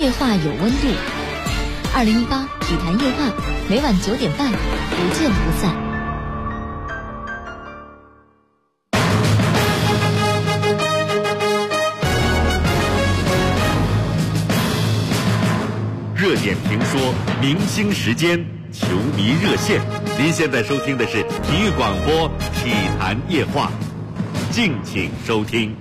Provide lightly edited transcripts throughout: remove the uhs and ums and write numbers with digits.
夜话有温度。2018体坛夜话，每晚9点半，不见不散。 热点评说，明星时间，球迷热线。您现在收听的是体育广播体坛夜话，敬请收听。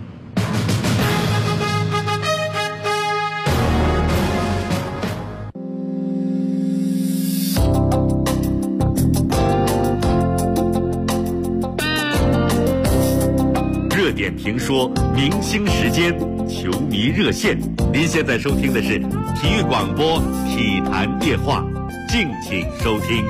热点评说，明星时间，球迷热线。您现在收听的是体育广播体坛夜话，敬请收听。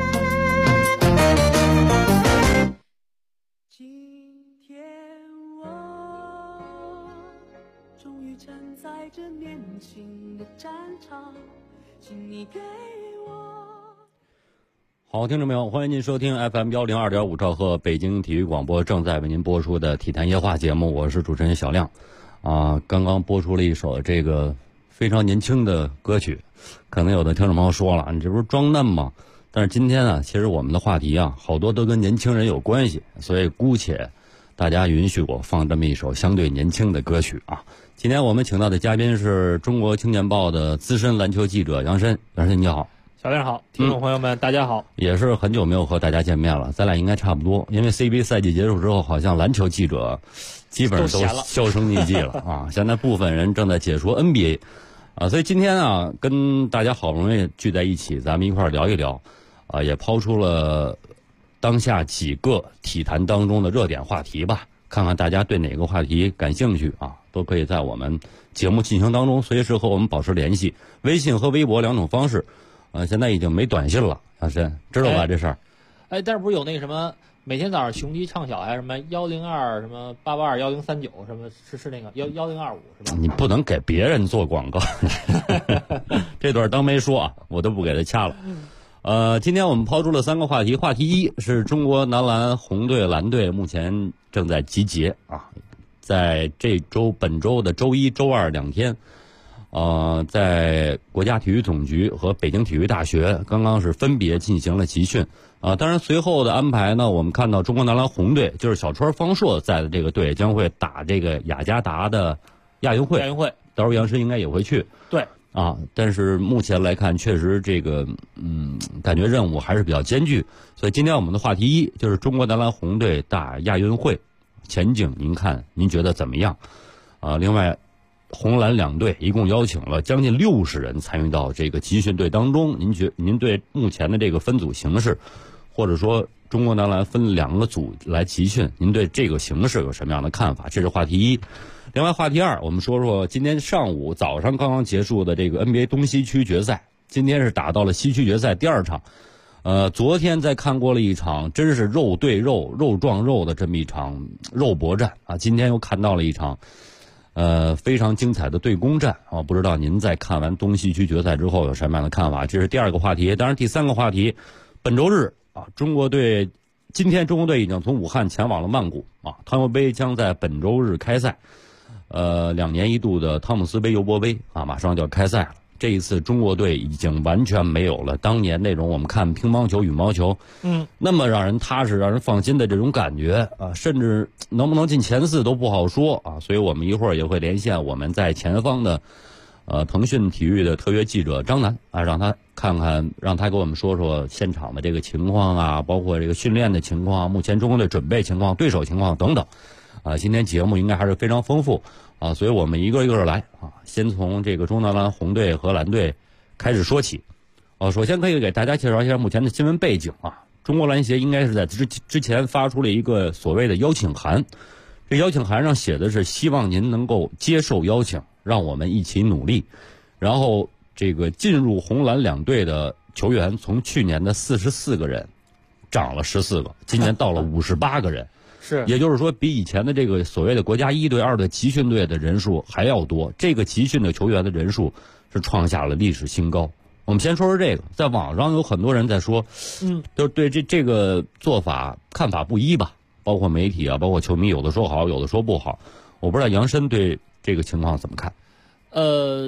今天我终于站在这年轻的战场，请你给我。 好，听众朋友，欢迎您收听 FM102.5兆赫北京体育广播正在为您播出的体坛夜话节目，我是主持人小亮。刚刚播出了一首这个非常年轻的歌曲，可能有的听众朋友说了，你这不是装嫩吗？但是今天啊，其实我们的话题啊，好多都跟年轻人有关系，所以姑且大家允许我放这么一首相对年轻的歌曲啊。今天我们请到的嘉宾是中国青年报的资深篮球记者杨申。杨申你好。 小亮好，听众朋友们，大家好。 也是很久没有和大家见面了，咱俩应该差不多，因为 CBA 赛季结束之后，好像篮球记者基本上都销声匿迹了啊。现在部分人正在解说 NBA 啊，所以今天啊，跟大家好不容易聚在一起，咱们一块儿聊一聊啊，也抛出了当下几个体坛当中的热点话题吧，看看大家对哪个话题感兴趣啊，都可以在我们节目进行当中随时和我们保持联系，微信和微博两种方式。现在已经没短信了，杨申知道吧这事儿？ 但是不是有那个什么每天早上雄鸡唱晓呀，什么102什么8821039什么是那个1025是吧？ 你不能给别人做广告，这段当没说啊，我都不给他掐了。今天我们抛出了3个话题，话题一是中国男篮红队、蓝队目前正在集结啊，在本周的周一、周二2天。在国家体育总局和北京体育大学刚刚是分别进行了集训当然随后的安排呢，我们看到中国男篮红队就是小川方硕在的这个队将会打这个雅加达的亚运会，到时候杨申应该也会去。 对但是目前来看，确实这个感觉任务还是比较艰巨，所以今天我们的话题一就是中国男篮红队打亚运会前景，您觉得怎么样？另外。红蓝两队一共邀请了将近60人参与到这个集训队当中，您对目前的这个分组形势，或者说中国男篮分2个组来集训，您对这个形势有什么样的看法？这是话题一。另外话题二，我们说说今天早上刚刚结束的这个 NBA 东西区决赛，今天是打到了西区决赛第2场。昨天在看过了一场真是肉对肉、肉撞肉的这么一场肉搏战啊，今天又看到了一场非常精彩的对攻战啊！不知道您在看完东西区决赛之后有什么样的看法？这是第2个话题。当然，第3个话题，本周日啊，今天中国队已经从武汉前往了曼谷啊，汤尤杯将在本周日开赛。2年一度的汤姆斯杯尤伯杯啊，马上就要开赛了。这一次中国队已经完全没有了当年那种我们看乒乓球、羽毛球，那么让人踏实、让人放心的这种感觉啊，甚至能不能进前4都不好说啊。所以我们一会儿也会连线我们在前方的腾讯体育的特约记者张楠啊，让他给我们说说现场的这个情况啊，包括这个训练的情况，目前中国队准备情况、对手情况等等。今天节目应该还是非常丰富啊，所以我们一个一个来啊，先从这个中国男篮红队和蓝队开始说起。首先可以给大家介绍一下目前的新闻背景啊。中国篮协应该是在之前发出了一个所谓的邀请函，这邀请函上写的是希望您能够接受邀请，让我们一起努力。然后这个进入红蓝两队的球员从去年的44个人涨了14个，今年到了58个人。 是， 也就是说比以前的这个所谓的国家1队、2队集训队的人数还要多，这个集训的球员的人数是创下了历史新高。我们先说说这个，在网上有很多人在说，就是对这个做法看法不一吧，包括媒体啊，包括球迷，有的说好，有的说不好。我不知道杨申对这个情况怎么看。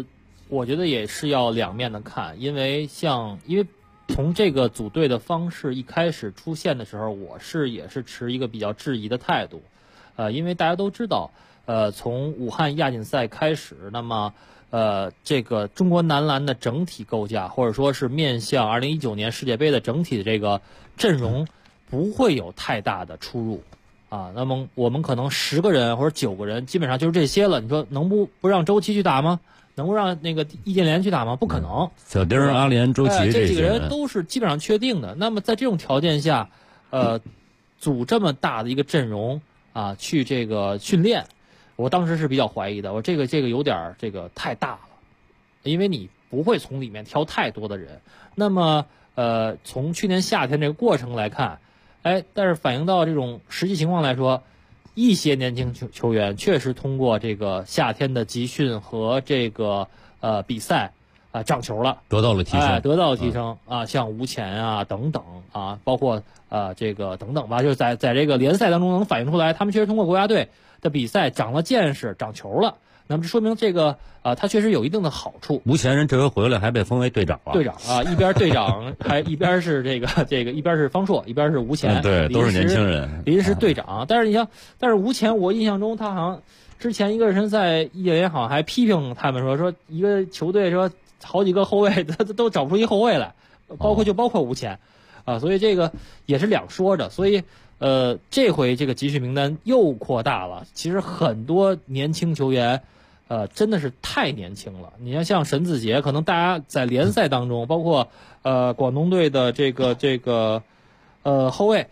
我觉得也是要两面的看，因为从这个组队的方式一开始出现的时候，也是持一个比较质疑的态度，因为大家都知道，从武汉亚锦赛开始，那么这个中国男篮的整体构架，或者说是面向2019年世界杯的整体的这个阵容，不会有太大的出入啊。那么我们可能10个人或者9个人，基本上就是这些了。你说能不让周琦去打吗？能不让那个易建联去打吗？不可能。 小丁、阿联、周琦这几个些人都是基本上确定的。那么在这种条件下，组这么大的一个阵容啊，去这个训练，我当时是比较怀疑的。我这个有点太大了，因为你不会从里面挑太多的人。那么从去年夏天这个过程来看，但是反映到这种实际情况来说，一些年轻球员确实通过这个夏天的集训和这个比赛长球了， 得到了提升， 像吴前啊等等啊，包括这个等等吧，就是在这个联赛当中能反映出来，他们确实通过国家队的比赛长了见识，长球了。那么这说明这个他确实有一定的好处。 吴前人这回回来还被封为队长了。 队长啊，一边队长还一边是这个一边是方硕，一边是吴前， 对，都是年轻人， 临时队长。但是吴前，我印象中他好像之前一个人在易建联好像还批评他们说一个球队说好几个后卫他都找不出一后卫来，包括吴前所以这个也是两说着。所以这回这个集训名单又扩大了，其实很多年轻球员真的是太年轻了。你要像沈子杰，可能大家在联赛当中，包括广东队的这个后卫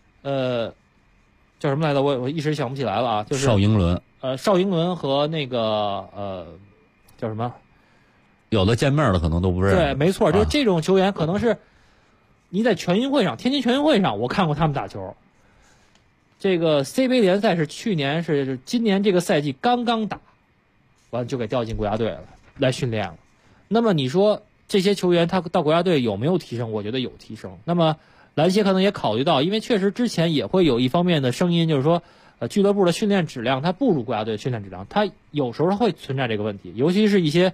叫什么来着？我一时想不起来了啊，就是邵英伦。 邵英伦和那个叫什么？ 有的见面的可能都不认识。 对，没错，就是这种球员，可能是你在全运会上，天津全运会上，我看过他们打球。这个 C 杯联赛是今年这个赛季刚刚打完就给调进国家队了，来训练了。那么你说这些球员他到国家队有没有提升？我觉得有提升。那么篮协可能也考虑到，因为确实之前也会有一方面的声音，就是说俱乐部的训练质量它不如国家队的训练质量，它有时候会存在这个问题，尤其是一些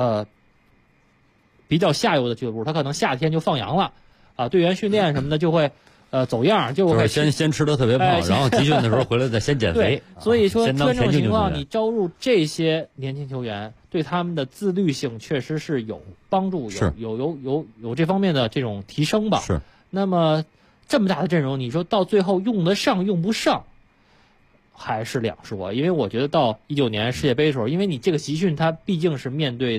比较下游的俱乐部，它可能夏天就放羊了队员训练什么的就会走样， 就是先吃得特别胖，然后集训的时候回来再先减肥。 所以说出现这种情况，你招入这些年轻球员，对他们的自律性确实是有帮助，有这方面的这种提升吧。 是。 那么这么大的阵容，你说到最后用得上用不上，还是两说。因为我觉得到19年世界杯的时候，因为你这个集训它毕竟是面对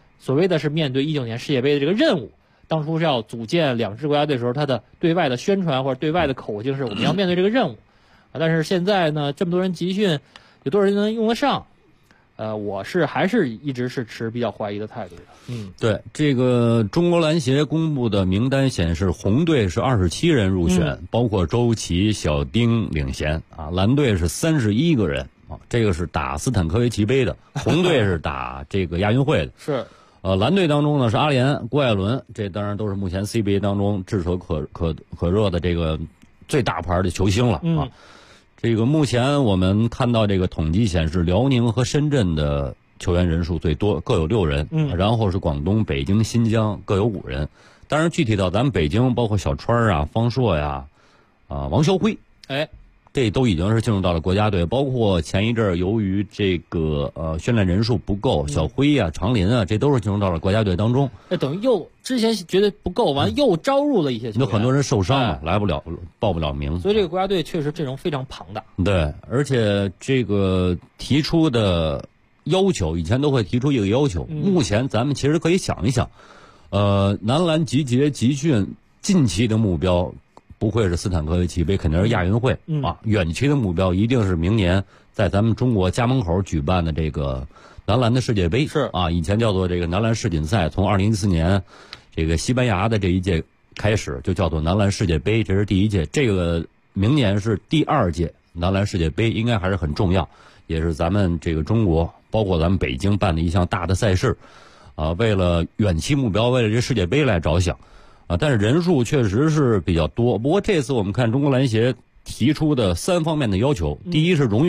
19年世界杯的这个任务。当初是要组建2支国家队的时候，他的对外的宣传或者对外的口径是我们要面对这个任务但是现在呢，这么多人集训，有多少人能用得上？我还是一直是持比较怀疑的态度的。 对，这个中国篮协公布的名单显示，红队是27人入选，包括周琦、小丁领衔蓝队是31个人这个是打斯坦科维奇杯的，红队是打这个亚运会的。 是。 蓝队当中呢是阿联、郭艾伦，这当然都是目前 CBA 当中炙手可热的这个最大牌的球星了这个目前我们看到这个统计显示，辽宁和深圳的球员人数最多，各有6人然后是广东、北京、新疆各有5人。当然具体到咱们北京，包括小川方硕王霄辉这都已经是进入到了国家队，包括前一阵由于这个训练人数不够，小辉常林这都是进入到了国家队当中。 等于之前觉得不够，完又招入了一些球员， 有很多人受伤了，来不了，报不了名。 所以这个国家队确实阵容非常庞大。 对，而且这个提出的要求，以前都会提出一个要求。目前咱们其实可以想一想，男篮集结集训近期的目标。不会是斯坦科维奇杯，肯定是亚运会远期的目标一定是明年在咱们中国家门口举办的这个男篮的世界杯。 是以前叫做这个男篮世锦赛，从2014年这个西班牙的这一届开始就叫做男篮世界杯，这是第1届，这个明年是第2届男篮世界杯，应该还是很重要，也是咱们这个中国包括咱们北京办的一项大的赛事为了远期目标，为了这世界杯来着想但是人数确实是比较多。不过这次我们看中国篮协提出的3方面的要求，第一是荣誉感，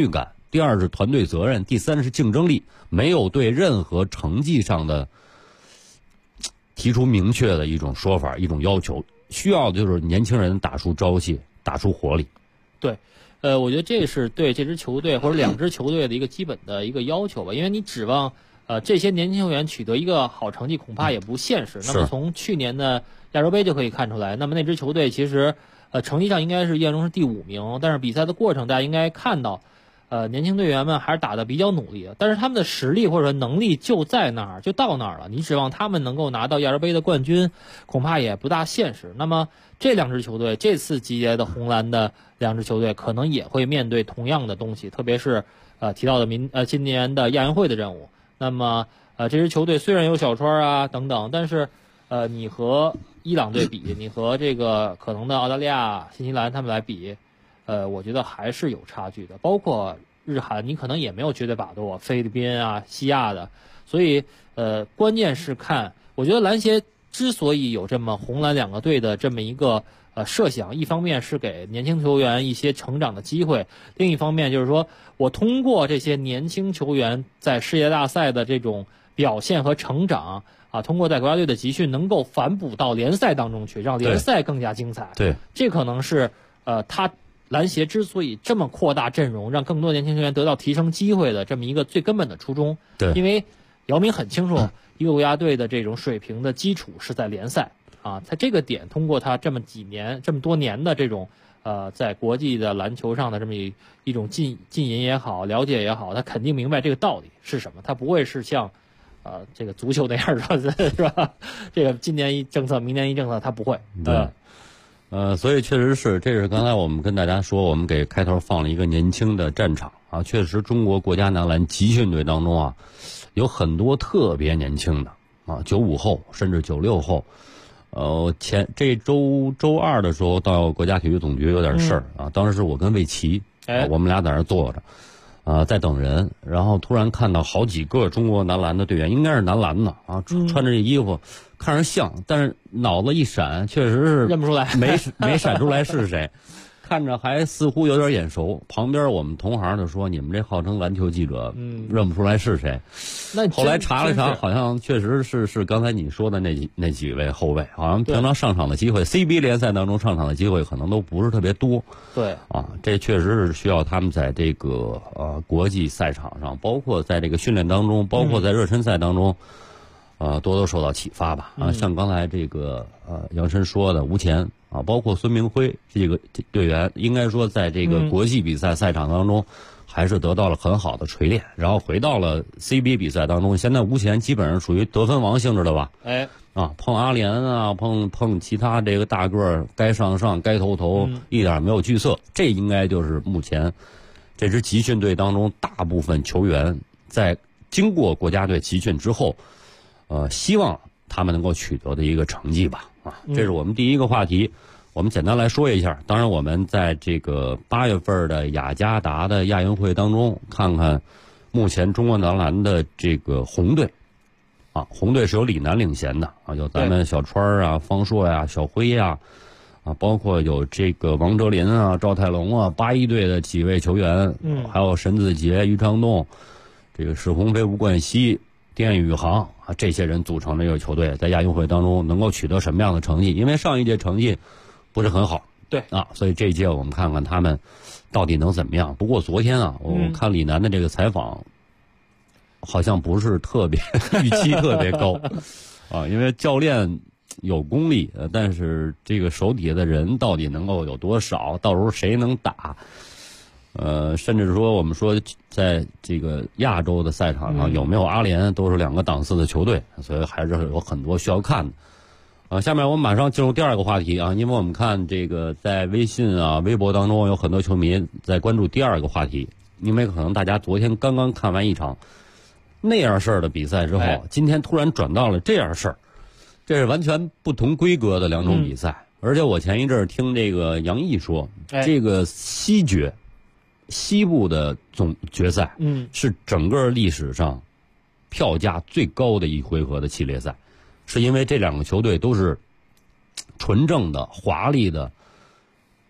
第二是团队责任，第三是竞争力，没有对任何成绩上的提出明确的一种说法、一种要求，需要的就是年轻人打出朝气，打出活力。 对，我觉得这是对这支球队或者两支球队的一个基本的一个要求吧，因为你指望这些年轻球员取得一个好成绩恐怕也不现实。那么从去年的亚洲杯就可以看出来，那么那支球队其实成绩上应该是印象中是第5名，但是比赛的过程大家应该看到年轻队员们还是打得比较努力的，但是他们的实力或者能力就在那儿，就到那儿了。你指望他们能够拿到亚洲杯的冠军，恐怕也不大现实。那么这两支球队这次集结的红蓝的两支球队，可能也会面对同样的东西，特别是提到的今年的亚运会的任务。那么这支球队虽然有小川啊等等，但是你和伊朗队比，你和这个可能的澳大利亚、新西兰他们来比。我觉得还是有差距的，包括日韩，你可能也没有绝对把握，菲律宾啊、西亚的，所以关键是看，我觉得篮协之所以有这么红蓝两个队的这么一个设想，一方面是给年轻球员一些成长的机会，另一方面就是说我通过这些年轻球员在世界大赛的这种表现和成长啊，通过在国家队的集训能够反哺到联赛当中去，让联赛更加精彩。 对， 这可能是他篮协之所以这么扩大阵容，让更多年轻球员得到提升机会的这么一个最根本的初衷。 对， 因为姚明很清楚，一个国家队的这种水平的基础是在联赛啊，在这个点，通过他这么多年的这种在国际的篮球上的这么一种浸淫也好，了解也好，他肯定明白这个道理是什么，他不会是像这个足球那样说是吧？这个今年一政策，明年一政策，他不会。 对。所以确实是，这是刚才我们跟大家说，我们给开头放了一个年轻的战场啊，确实中国国家男篮集训队当中啊，有很多特别年轻的啊，95后甚至96后。这周二的时候到国家体育总局有点事儿啊，当时我跟魏琪，我们俩在那儿坐着，在等人，然后突然看到好几个中国男篮的队员，应该是男篮的啊，穿着这衣服。看着像，但是脑子一闪，确实是认不出来， 没闪出来是谁，看着还似乎有点眼熟。旁边我们同行就说：“你们这号称篮球记者，认不出来是谁。” 那后来查了查，好像确实是刚才你说的那几位后卫，好像平常上场的机会 ，CBA 联赛当中上场的机会可能都不是特别多。 对啊，这确实是需要他们在这个国际赛场上，包括在这个训练当中，包括在热身赛当中。多多受到启发吧啊！像刚才这个杨晨说的吴前啊，包括孙明辉这个队员，应该说在这个国际比赛赛场当中，还是得到了很好的锤炼，然后回到了 CBA 比赛当中。现在吴前基本上属于得分王性质的吧？碰阿联啊，碰其他这个大个儿，该上该投，一点没有惧色。这应该就是目前这支集训队当中大部分球员在经过国家队集训之后。希望他们能够取得的一个成绩吧，这是我们第一个话题，我们简单来说一下。当然，我们在这个8月份的雅加达的亚运会当中，看看目前中国男篮的这个红队，红队是由李楠领衔的啊，有咱们小川啊、方硕呀、小辉呀，包括有这个王哲林啊、赵泰龙啊，81队的几位球员，还有沈子杰、于昌栋，这个史鸿飞、吴冠希。丁宇航啊，这些人组成的这个球队，在亚运会当中能够取得什么样的成绩？因为上一届成绩不是很好， 对所以这一届我们看看他们到底能怎么样。不过昨天我看李楠的这个采访，好像不是特别预期特别高因为教练有功力，但是这个手底下的人到底能够有多少？到时候谁能打？甚至说我们说在这个亚洲的赛场上有没有阿联，都是2个档次的球队，所以还是有很多需要看的。下面我们马上进入第二个话题啊，因为我们看这个在微信啊、微博当中有很多球迷在关注第二个话题，因为可能大家昨天刚刚看完一场那样事儿的比赛之后，今天突然转到了这样事儿，这是完全不同规格的2种比赛。而且我前一阵听这个杨毅说，这个西部的总决赛，是整个历史上票价最高的一回合的系列赛，是因为这2个球队都是纯正的、华丽的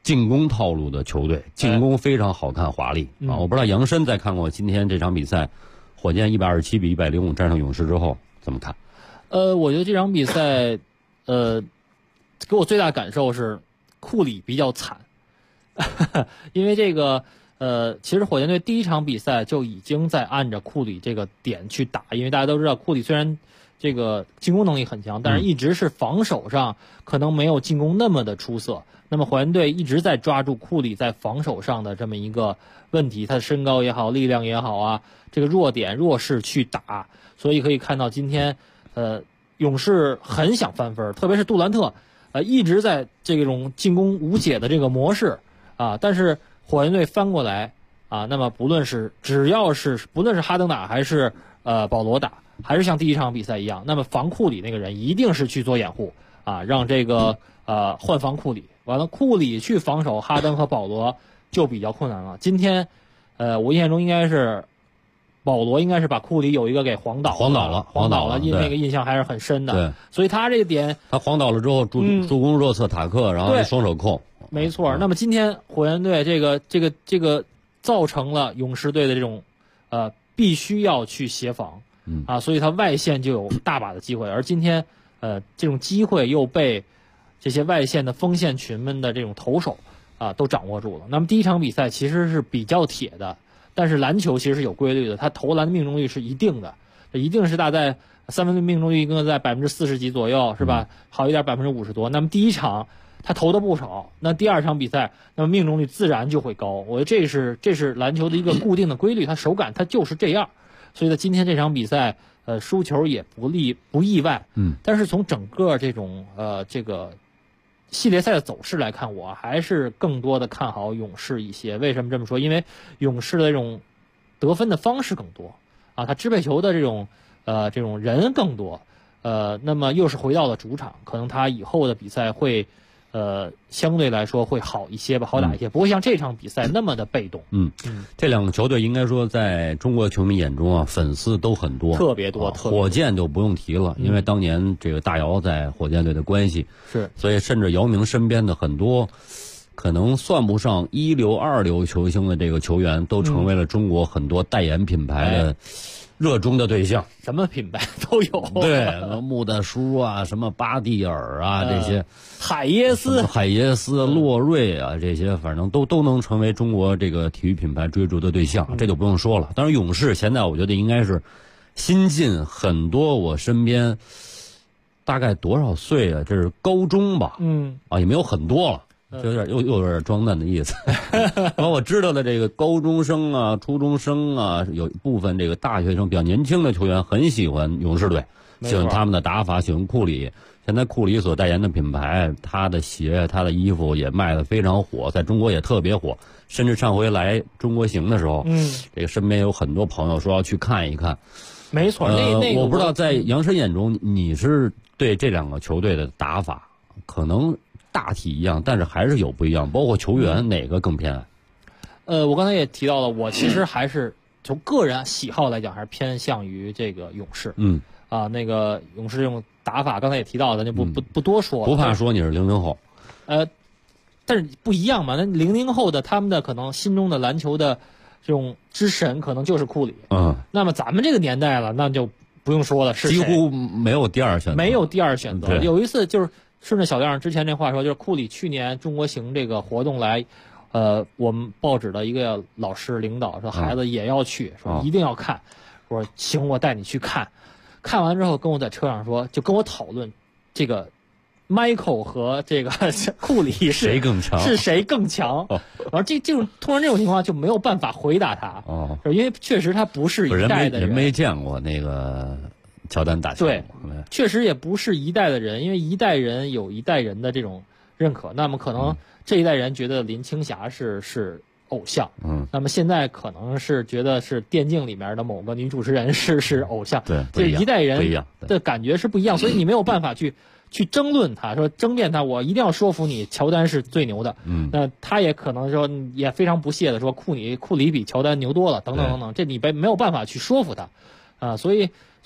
进攻套路的球队，进攻非常好看华丽啊！我不知道杨申在看过今天这场比赛，火箭127比105战胜勇士之后怎么看？ 我觉得这场比赛，给我最大感受是库里比较惨，因为这个其实火箭队第一场比赛就已经在按着库里这个点去打，因为大家都知道库里虽然这个进攻能力很强，但是一直是防守上可能没有进攻那么的出色。那么火箭队一直在抓住库里在防守上的这么一个问题，他的身高也好，力量也好啊，这个弱点弱势去打，所以可以看到今天勇士很想翻分，特别是杜兰特一直在这种进攻无解的这个模式啊，但是火箭队翻过来啊，那么不论是哈登打还是保罗打，还是像第一场比赛一样，那么防库里那个人一定是去做掩护啊，让这个换防库里，完了库里去防守哈登和保罗就比较困难了。今天我印象中应该是保罗应该是把库里有一个给晃倒了，那个印象还是很深的。 对， 所以他这个点他晃倒了之后助攻若瑟塔克，然后双手控。 没错。那么今天火箭队这个造成了勇士队的这种必须要去协防啊，所以他外线就有大把的机会，而今天这种机会又被这些外线的锋线群们的这种投手都掌握住了。那么第一场比赛其实是比较铁的，但是篮球其实是有规律的，他投篮的命中率是一定的，一定是大概三分的命中率应该在40%几左右，是吧？好一点50%多。那么第一场他投的不少，那第二场比赛那么命中率自然就会高。我觉得这是篮球的一个固定的规律，他手感他就是这样。所以呢，今天这场比赛输球也不意外。但是从整个这种这个系列赛的走势来看，我还是更多的看好勇士一些。为什么这么说？因为勇士的这种得分的方式更多啊，他支配球的这种人更多，那么又是回到了主场，可能他以后的比赛会相对来说会好一些吧，好打一些，不会像这场比赛那么的被动。 这两个球队应该说在中国球迷眼中啊，粉丝都很多， 特别多。 火箭就不用提了，因为当年这个大姚在火箭队的关系是， 所以甚至姚明身边的很多可能算不上一流、二流球星的这个球员，都成为了中国很多代言品牌的热衷的对象。 什么品牌都有， 对，穆大叔啊，什么巴蒂尔啊，这些海耶斯、 洛瑞啊，这些反正都能成为中国这个体育品牌追逐的对象，这就不用说了。当然，勇士现在我觉得应该是新进很多，我身边大概多少岁啊？这是高中吧？也没有很多了。就又有点装嫩的意思。然后我知道的这个高中生啊、初中生啊，有部分这个大学生比较年轻的球员很喜欢勇士队，喜欢他们的打法，喜欢库里。现在库里所代言的品牌，他的鞋、他的衣服也卖得非常火，在中国也特别火。甚至上回来中国行的时候，这个身边有很多朋友说要去看一看。 没错， 我不知道在杨申眼中，你是对这两个球队的打法可能大体一样，但是还是有不一样，包括球员哪个更偏爱？ 我刚才也提到了，我其实还是从个人喜好来讲，还是偏向于这个勇士。那个勇士这种打法，刚才也提到了，咱就不多说了。 不怕说你是00后。 但是不一样嘛，那00后的他们的可能心中的篮球的这种之神，可能就是库里。那么咱们这个年代了，那就不用说了，是几乎没有第二选择。 没有第二选择。有一次就是顺着小亮之前这话说，就是库里去年中国行这个活动来，我们报纸的一个老师领导说孩子也要去，说一定要看。我说行，我带你去看。看完之后跟我在车上说，就跟我讨论这个 Michael 和这个库里是谁更强？ 是谁更强？然后这种通常这种情况就没有办法回答他，因为确实他不是一代的人没见过那个乔丹打球。 对，确实也不是一代的人，因为一代人有一代人的这种认可，那么可能这一代人觉得林青霞是偶像，那么现在可能是觉得是电竞里面的某个女主持人是偶像， 对， 这一代人的感觉是不一样，所以你没有办法去争论他，说争辩他，我一定要说服你，乔丹是最牛的。那他也可能说也非常不屑的说库里比乔丹牛多了，等等等等，这你没有办法去说服他，所以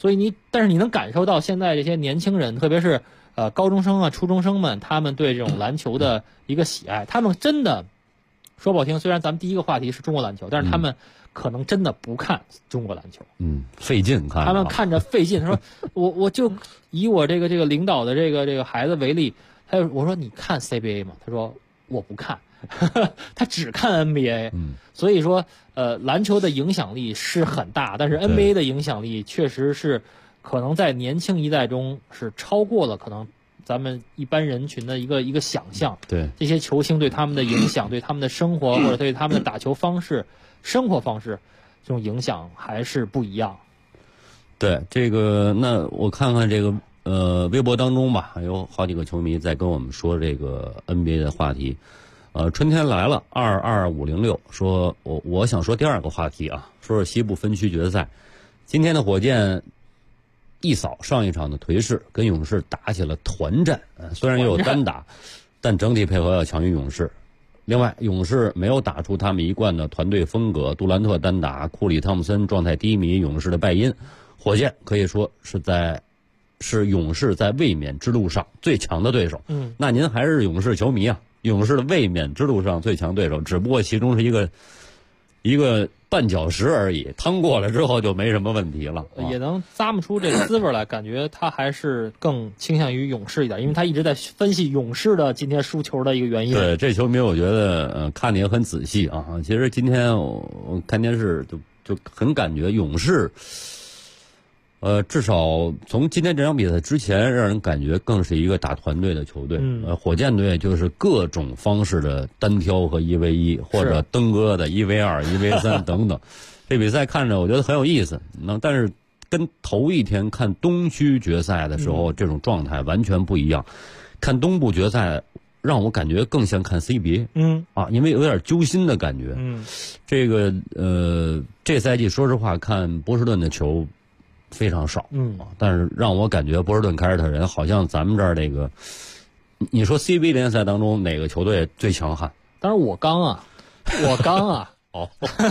但是你能感受到现在这些年轻人，特别是高中生啊、初中生们，他们对这种篮球的一个喜爱，他们真的说不好听，虽然咱们第一个话题是中国篮球，但是他们可能真的不看中国篮球， 费劲看， 他们看着费劲。他说我就以我这个领导的这个孩子为例，我说你看 CBA 吗？他说我不看。他只看 NBA，所以说篮球的影响力是很大，但是 NBA 的影响力确实是可能在年轻一代中是超过了可能咱们一般人群的一个想象。 对， 这些球星对他们的影响，对他们的生活或者对他们的打球方式、生活方式这种影响还是不一样。 对，这个那我看看这个微博当中吧，有好几个球迷在跟我们说这个 NBA 的话题。春天来了22506说，我想说第二个话题啊，说是西部分区决赛，今天的火箭一扫上一场的颓势，跟勇士打起了团战，虽然也有单打，但整体配合要强于勇士。另外，勇士没有打出他们一贯的团队风格，杜兰特单打，库里汤普森状态低迷，勇士的败因，火箭可以说是勇士在卫冕之路上最强的对手。那您还是勇士球迷啊？勇士的卫冕之路上最强对手，只不过其中是一个绊脚石而已，趟过了之后就没什么问题了。 也能咂摸出这个滋味来，感觉他还是更倾向于勇士一点，因为他一直在分析勇士的今天输球的一个原因。 对，这球迷我觉得看的也很仔细啊。其实今天我看电视就很感觉勇士。至少从今天这场比赛之前，让人感觉更是一个打团队的球队。火箭队就是各种方式的单挑和1v1，或者登哥的1v2、1v3等等。这比赛看着我觉得很有意思。但是跟头一天看东区决赛的时候，这种状态完全不一样。看东部决赛，让我感觉更像看 CBA。因为有点揪心的感觉。这个这赛季说实话看波士顿的球非常少，但是让我感觉波士顿凯尔特人好像咱们这儿这个，你说 CBA 联赛当中哪个球队最强悍？ 当然我刚啊， 好，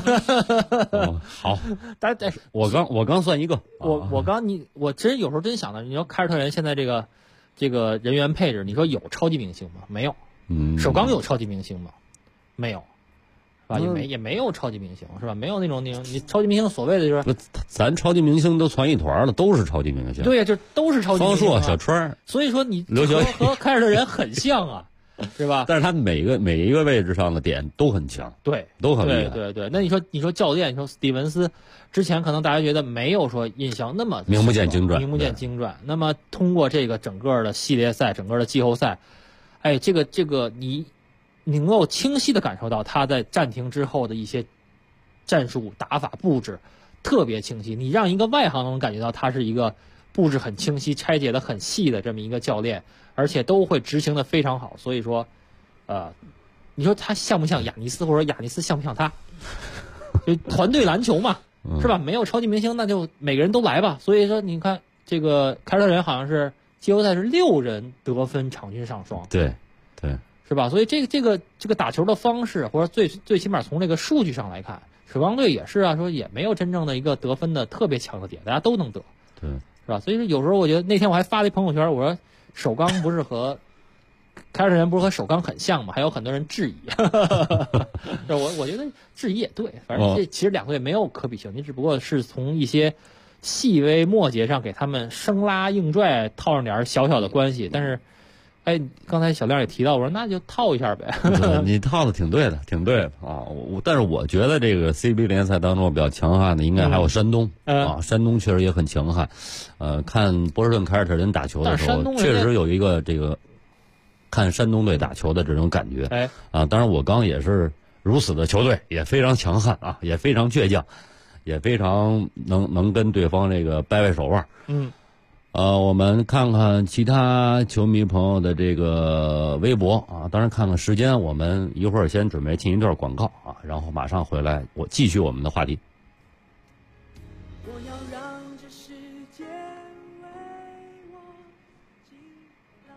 但我刚算一个， 我真有时候真想的，你说凯尔特人现在这个人员配置，你说有超级明星吗？没有。首钢有超级明星吗？没有。也没有超级明星是吧？没有那种你超级明星所谓的就是咱超级明星都攒一团了，都是超级明星。 对呀，就都是超级明星。 方硕、小川， 所以说你和凯尔特人很像啊，是吧？ 但是他每一个位置上的点都很强， 对， 都很厉害。 对。那你说教练，你说史蒂文斯，之前可能大家觉得没有说印象那么名不见经传。 那么通过这个整个的系列赛，整个的季后赛，这个你能够清晰的感受到他在暂停之后的一些战术打法布置特别清晰，你让一个外行能感觉到他是一个布置很清晰、拆解的很细的这么一个教练，而且都会执行的非常好。所以说，你说他像不像亚尼斯，或者亚尼斯像不像他？就团队篮球嘛，是吧？没有超级明星，那就每个人都来吧。所以说，你看这个凯尔特人好像是季后赛是6人得分场均上双。 对。 是吧？所以这个打球的方式，或者最起码从这个数据上来看，首钢队也是啊，说也没有真正的一个得分的特别强的点，大家都能得， 对， 是吧？所以说有时候我觉得那天我还发了一朋友圈，我说首钢不是和凯尔特人不是和首钢很像吗？还有很多人质疑，我觉得质疑也对，反正这其实两队没有可比性，你只不过是从一些细微末节上给他们生拉硬拽套上点小小的关系，但是。刚才小亮也提到，我说那就套一下呗。 你套的挺对的啊！但是我觉得这个 CBA 联赛当中比较强悍的，应该还有山东啊。山东确实也很强悍。看波士顿凯尔特人打球的时候，确实有一个这个看山东队打球的这种感觉。当然我刚也是如此的球队，也非常强悍啊，也非常倔强，也非常能跟对方这个掰手腕。我们看看其他球迷朋友的这个微博啊，当然看看时间，我们一会儿先准备进一段广告啊，然后马上回来，我继续我们的话题。 我要让这世界为我激荡，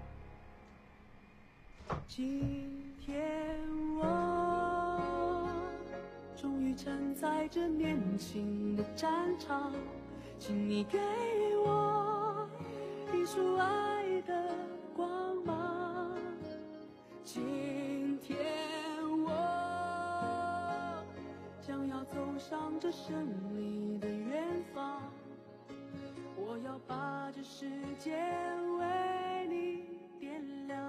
今天我承载着年轻的战场，请你给我一束爱的光芒。今天我将要走上这胜利的远方，我要把这世界为你点亮。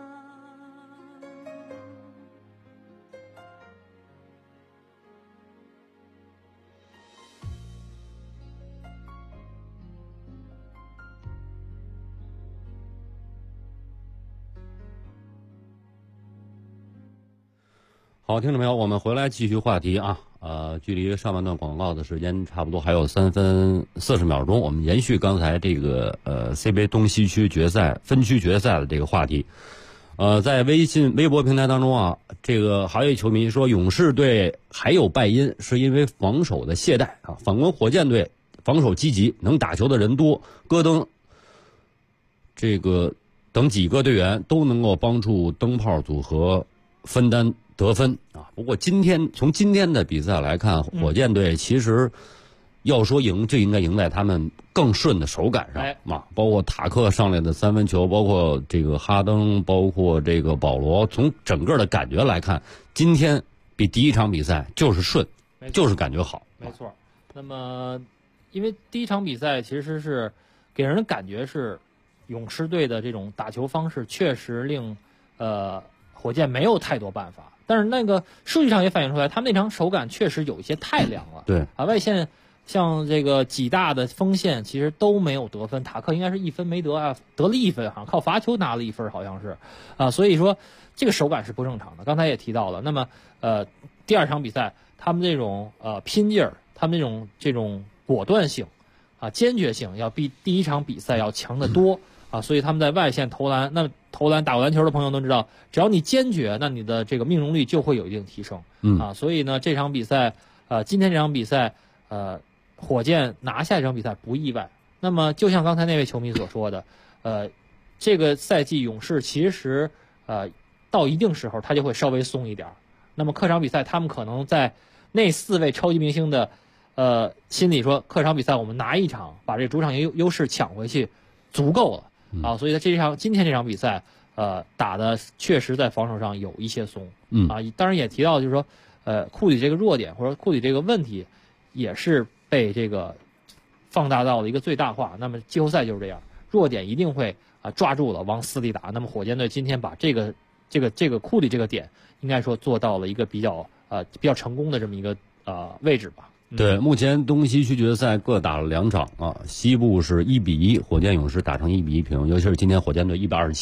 好，听众朋友，我们回来继续话题啊。距离上半段广告的时间差不多还有3分40秒钟，我们延续刚才这个CBA 东西区决赛分区决赛的这个话题。在微博平台当中啊，这个还有球迷说，勇士队还有败因是因为防守的懈怠啊。反观火箭队防守积极，能打球的人多，戈登这个等几个队员都能够帮助灯泡组合分担得分啊。不过从今天的比赛来看，火箭队其实要说赢，就应该赢在他们更顺的手感上啊。包括塔克上来的3分球，包括这个哈登，包括这个保罗，从整个的感觉来看，今天比第一场比赛就是顺，就是感觉好。 没错。那么，因为第一场比赛其实是给人的感觉是，勇士队的这种打球方式确实令火箭没有太多办法。但是那个数据上也反映出来，他们那场手感确实有一些太凉了。 对啊，外线像这个几大的锋线其实都没有得分，塔克应该是1分没得啊，得了1分，好像靠罚球拿了1分，好像是啊，所以说这个手感是不正常的。刚才也提到了，那么第二场比赛他们这种拼劲儿，他们这种果断性啊、坚决性要比第一场比赛要强得多啊，所以他们在外线投篮，那投篮打过篮球的朋友都知道，只要你坚决，那你的这个命中率就会有一定提升啊。所以呢，这场比赛今天这场比赛火箭拿下这场比赛不意外。那么就像刚才那位球迷所说的，这个赛季勇士其实到一定时候他就会稍微松一点。那么客场比赛他们可能在那4位超级明星的心里说，客场比赛我们拿一场，把这主场优势抢回去足够了啊。所以在今天这场比赛打的确实在防守上有一些松啊。当然也提到就是说库里这个弱点或者库里这个问题也是被这个放大到了一个最大化。那么季后赛就是这样，弱点一定会抓住了往死里打。那么火箭队今天把这个库里这个点应该说做到了一个比较成功的这么一个位置吧。 对，目前东西区决赛各打了2场啊，西部是1-1，火箭勇士打成1-1平，尤其是今天火箭队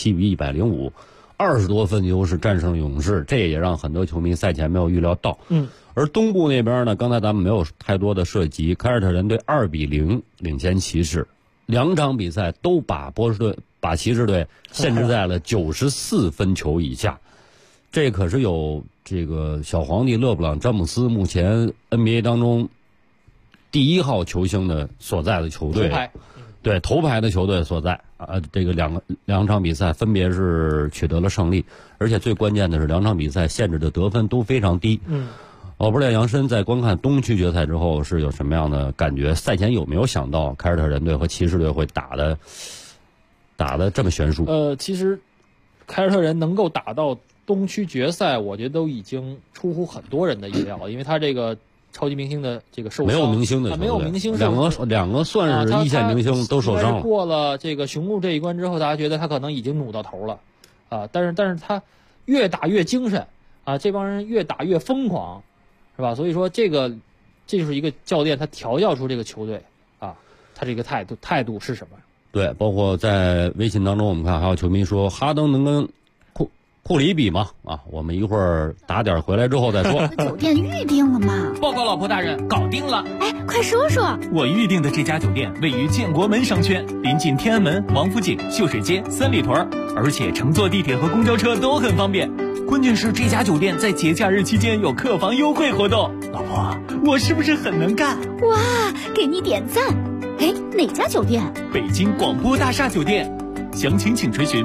127-105，20多分优势战胜了勇士，这也让很多球迷赛前没有预料到。而东部那边呢，刚才咱们没有太多的涉及，凯尔特人队2-0领先骑士，2场比赛都把骑士队限制在了94分球以下。这可是有这个小皇帝勒布朗詹姆斯目前 NBA 当中第1号球星的所在的球队，对头牌的球队所在这个两场比赛分别是取得了胜利，而且最关键的是2场比赛限制的得分都非常低。我不知道杨申在观看东区决赛之后是有什么样的感觉？赛前有没有想到凯尔特人队和骑士队会打的这么悬殊？ 其实凯尔特人能够打到东区决赛，我觉得都已经出乎很多人的意料了，因为他这个超级明星的这个受伤， 没有明星的球队， 没有明星， 两个算是一线明星都受伤了。 过了这个雄鹿这一关之后，大家觉得他可能已经努到头了但是他越打越精神这帮人越打越疯狂，是吧？所以说这就是一个教练他调教出这个球队他这个态度是什么？ 对，包括在微信当中，我们看还有球迷说哈登能跟库里比吗？我们一会儿打点回来之后再说。 酒店预定了吗？ 报告老婆大人，搞定了。 哎，快说说。 我预定的这家酒店位于建国门商圈，临近天安门、王府井、秀水街、三里屯，而且乘坐地铁和公交车都很方便。关键是这家酒店在节假日期间有客房优惠活动。老婆，我是不是很能干？ 哇，给你点赞。哎，哪家酒店？ 北京广播大厦酒店。详情请垂询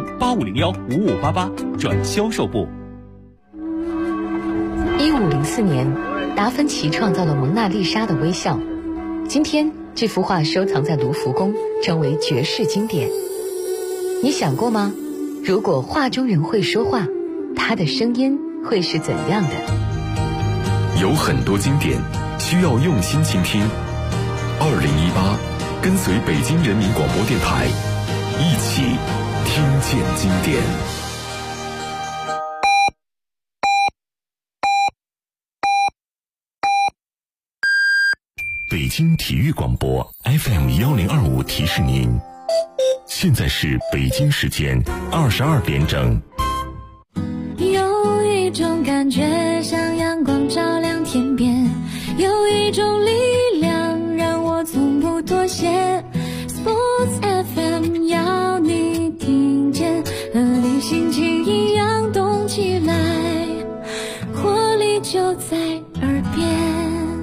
8501-5588转销售部。 1504年， 达芬奇创造了蒙娜丽莎的微笑，今天这幅画收藏在卢浮宫，成为绝世经典。你想过吗？如果画中人会说话，他的声音会是怎样的？ 有很多经典需要用心倾听。2018，跟随北京人民广播电台，一起听见经典。北京体育广播 FM1025提示您，现在是北京时间22点整。 有一种感觉像阳光照亮天边，有一种力量让我从不妥协。 Sports FM 要你听见，和你心情一样动起来，活力就在耳边。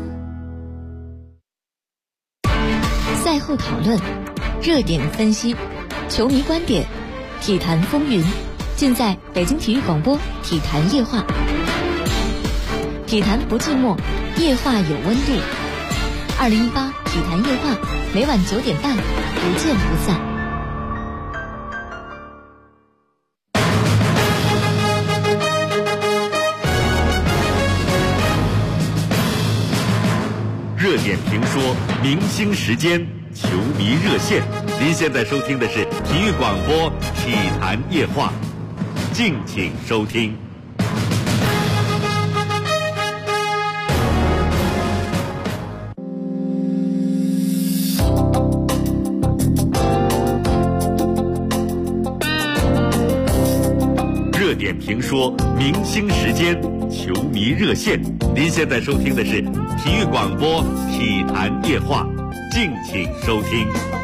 赛后讨论，热点分析，球迷观点，体坛风云，尽在北京体育广播体坛夜话。体坛不寂寞，夜话有温度。2018体坛夜话，每晚9点半，不见不散。 热点评说，明星时间，球迷热线。您现在收听的是体育广播体坛夜话，敬请收听。热点评说，明星时间，球迷热线。您现在收听的是体育广播体坛夜话，敬请收听。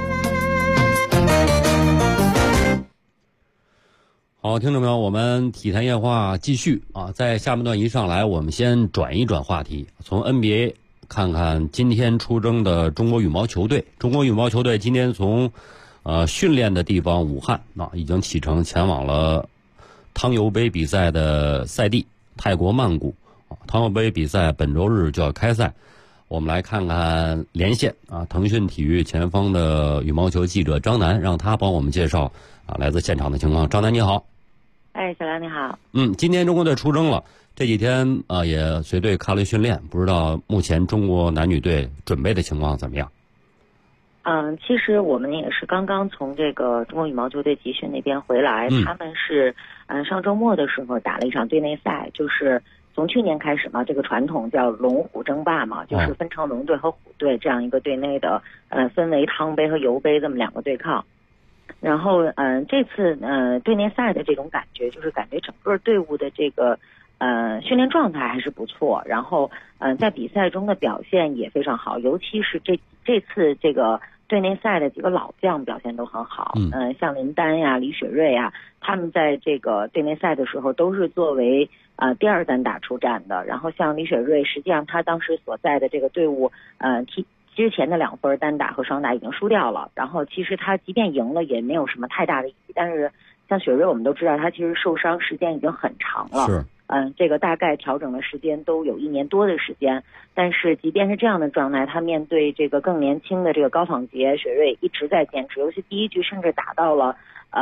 好，听众朋友，我们体坛夜话继续啊，在下半段一上来，我们先转一转话题，从 NBA 看看今天出征的中国羽毛球队。中国羽毛球队今天从训练的地方武汉已经启程前往了汤尤杯比赛的赛地泰国曼谷。汤尤杯比赛本周日就要开赛，我们来看看连线腾讯体育前方的羽毛球记者张楠，让他帮我们介绍来自现场的情况。张楠你好。 小梁你好。 今天中国队出征了，这几天也随队开了训练，不知道目前中国男女队准备的情况怎么样？ 其实我们也是刚刚从这个中国羽毛球队集训那边回来，他们是上周末的时候打了一场队内赛，就是从去年开始嘛，这个传统叫龙虎争霸嘛，就是分成龙队和虎队这样一个队内的分为汤杯和尤杯这么两个对抗。然后这次队内赛的这种感觉，就是感觉整个队伍的这个训练状态还是不错，然后在比赛中的表现也非常好，尤其是这次这个队内赛的几个老将表现都很好，像林丹呀、李雪芮呀，他们在这个队内赛的时候都是作为第二单打出战的。然后像李雪芮，实际上他当时所在的这个队伍踢之前的2分单打和双打已经输掉了，然后其实他即便赢了也没有什么太大的意义。但是像雪芮我们都知道，他其实受伤时间已经很长了， 是这个大概调整的时间都有1年多的时间。但是即便是这样的状态，他面对这个更年轻的这个高仿杰，雪芮一直在坚持，尤其第一局甚至打到了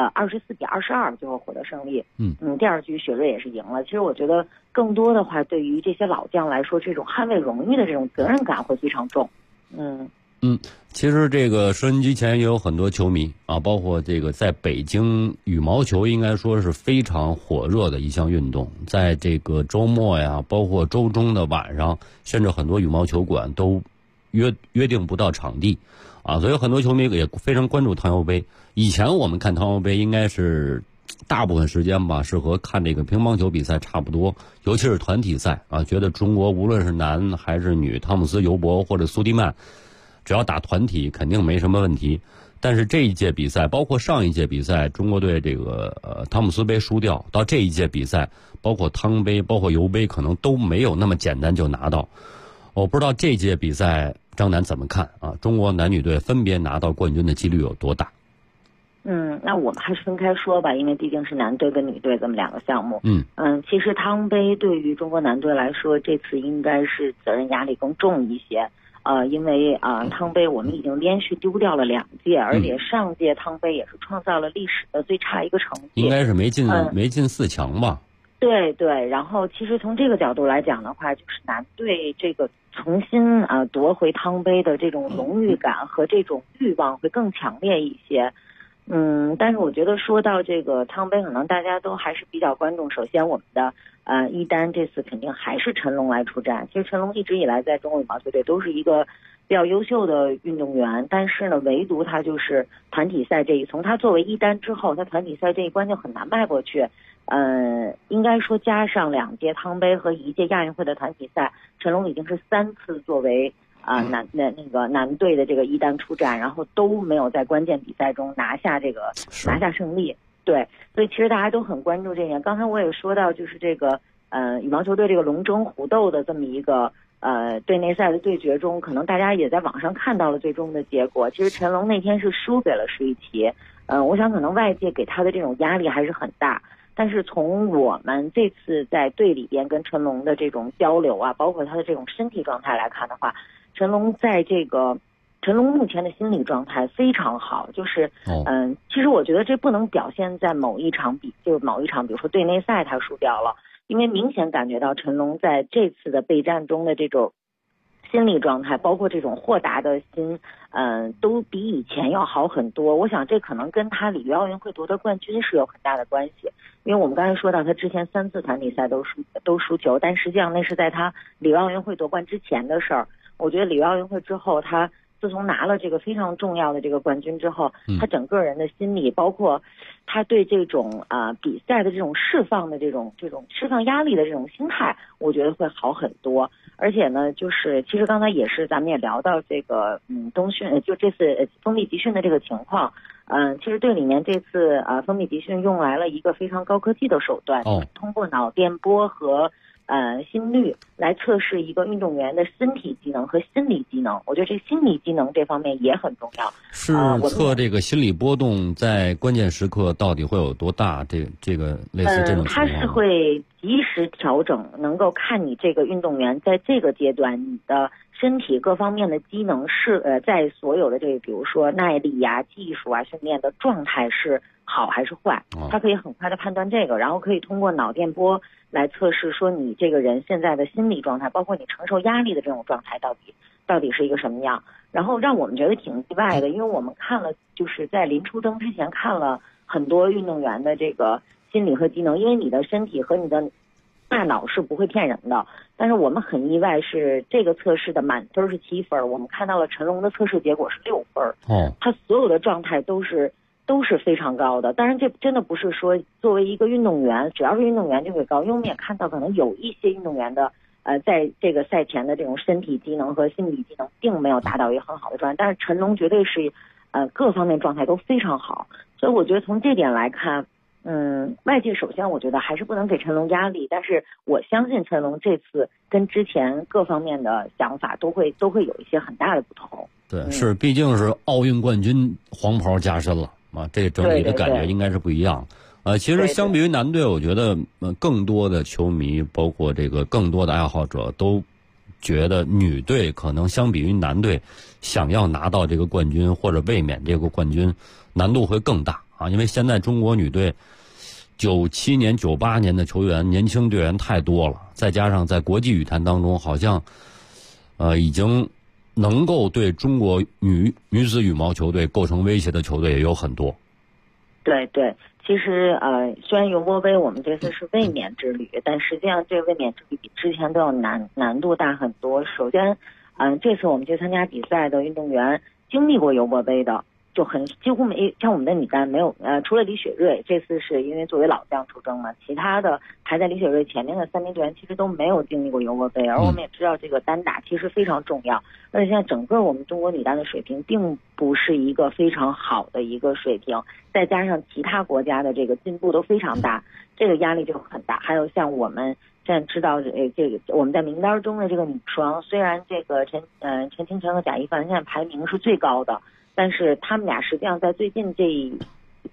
24-22，最后获得胜利。第二局雪芮也是赢了。其实我觉得更多的话，对于这些老将来说，这种捍卫荣誉的这种责任感会非常重。 其实这个收音机前也有很多球迷包括这个在北京羽毛球应该说是非常火热的一项运动，在这个周末呀，包括周中的晚上，甚至很多羽毛球馆都约定不到场地所以很多球迷也非常关注汤尤杯。以前我们看汤尤杯应该是大部分时间吧是和看这个乒乓球比赛差不多，尤其是团体赛觉得中国无论是男还是女，汤姆斯、尤伯或者苏迪曼，只要打团体肯定没什么问题。但是这一届比赛，包括上一届比赛，中国队这个汤姆斯杯输掉，到这一届比赛，包括汤杯、包括尤杯，可能都没有那么简单就拿到。我不知道这届比赛张楠怎么看中国男女队分别拿到冠军的几率有多大？ 那我们还是分开说吧，因为毕竟是男队跟女队这么两个项目。其实汤杯对于中国男队来说，这次应该是责任压力更重一些。因为汤杯我们已经连续丢掉了2届，而且上届汤杯也是创造了历史的最差一个成绩， 应该是没进4强吧。 对对，然后其实从这个角度来讲的话，就是男队这个重新夺回汤杯的这种荣誉感和这种欲望会更强烈一些。但是我觉得说到这个汤杯，可能大家都还是比较关注。首先，我们的一单这次肯定还是陈龙来出战。其实陈龙一直以来在中国羽毛球队都是一个比较优秀的运动员，但是呢，唯独他就是团体赛从他作为一单之后，他团体赛这一关就很难迈过去。应该说加上2届汤杯和1届亚运会的团体赛，陈龙已经是3次作为男队的这个一单出战，然后都没有在关键比赛中拿下胜利。对，所以其实大家都很关注这一点。刚才我也说到，就是这个羽毛球队这个龙争虎斗的这么一个队内赛的对决中，可能大家也在网上看到了最终的结果。其实陈龙那天是输给了施玉琪，我想可能外界给他的这种压力还是很大。但是从我们这次在队里边跟陈龙的这种交流包括他的这种身体状态来看的话，陈龙目前的心理状态非常好，就是其实我觉得这不能表现在某一场，比如说队内赛他输掉了，因为明显感觉到陈龙在这次的备战中的这种心理状态，包括这种豁达的心，都比以前要好很多。我想这可能跟他里约奥运会夺得冠军是有很大的关系，因为我们刚才说到他之前3次团体赛都输球，但实际上那是在他里约奥运会夺冠之前的事儿。我觉得里约奥运会之后，他自从拿了这个非常重要的这个冠军之后，他整个人的心理，包括他对这种比赛的这种释放的这种释放压力的这种心态，我觉得会好很多。而且呢，就是其实刚才也是咱们也聊到这个冬训，就这次封闭集训的这个情况。其实队里面这次封闭集训用来了一个非常高科技的手段，通过脑电波和心率来测试一个运动员的身体机能和心理机能。我觉得这心理机能这方面也很重要。 是测这个心理波动在关键时刻到底会有多大？这个类似这种情况。 它是会及时调整，能够看你这个运动员在这个阶段你的身体各方面的机能是在所有的这个比如说耐力技术训练的状态是好还是坏，它可以很快的判断这个，然后可以通过脑电波来测试说你这个人现在的心理状态，包括你承受压力的这种状态到底是一个什么样。然后让我们觉得挺意外的，因为我们看了就是在临出征之前看了很多运动员的这个心理和机能，因为你的身体和你的大脑是不会骗人的。但是我们很意外是这个测试的满分是7分，我们看到了陈龙的测试结果是6分。他所有的状态都是非常高的。当然这真的不是说作为一个运动员，只要是运动员就会高，因为我们也看到可能有一些运动员的在这个赛前的这种身体机能和心理机能并没有达到一个很好的状态，但是陈龙绝对是各方面状态都非常好。所以我觉得从这点来看，外界首先我觉得还是不能给陈龙压力，但是我相信陈龙这次跟之前各方面的想法都会有一些很大的不同。 对，是毕竟是奥运冠军黄袍加身了这整体的感觉应该是不一样。其实相比于男队，我觉得更多的球迷，包括这个更多的爱好者都觉得女队可能相比于男队想要拿到这个冠军或者卫冕这个冠军难度会更大因为现在中国女队97年98年的球员，年轻队员太多了，再加上在国际羽坛当中好像已经能够对中国女子羽毛球队构成威胁的球队也有很多。 对对，其实虽然尤伯杯我们这次是卫冕之旅，但实际上这个卫冕之旅比之前都要难度大很多。首先这次我们去参加比赛的运动员经历过尤伯杯的就几乎没，像我们的女单没有除了李雪芮这次是因为作为老将出征嘛，其他的排在李雪芮前面的3名队员其实都没有经历过尤伯杯。而我们也知道这个单打其实非常重要，而且现在整个我们中国女单的水平并不是一个非常好的一个水平，再加上其他国家的这个进步都非常大，这个压力就很大。还有像我们现在知道这个我们在名单中的这个女双，虽然这个陈清晨和贾一凡现在排名是最高的，但是他们俩实际上在最近这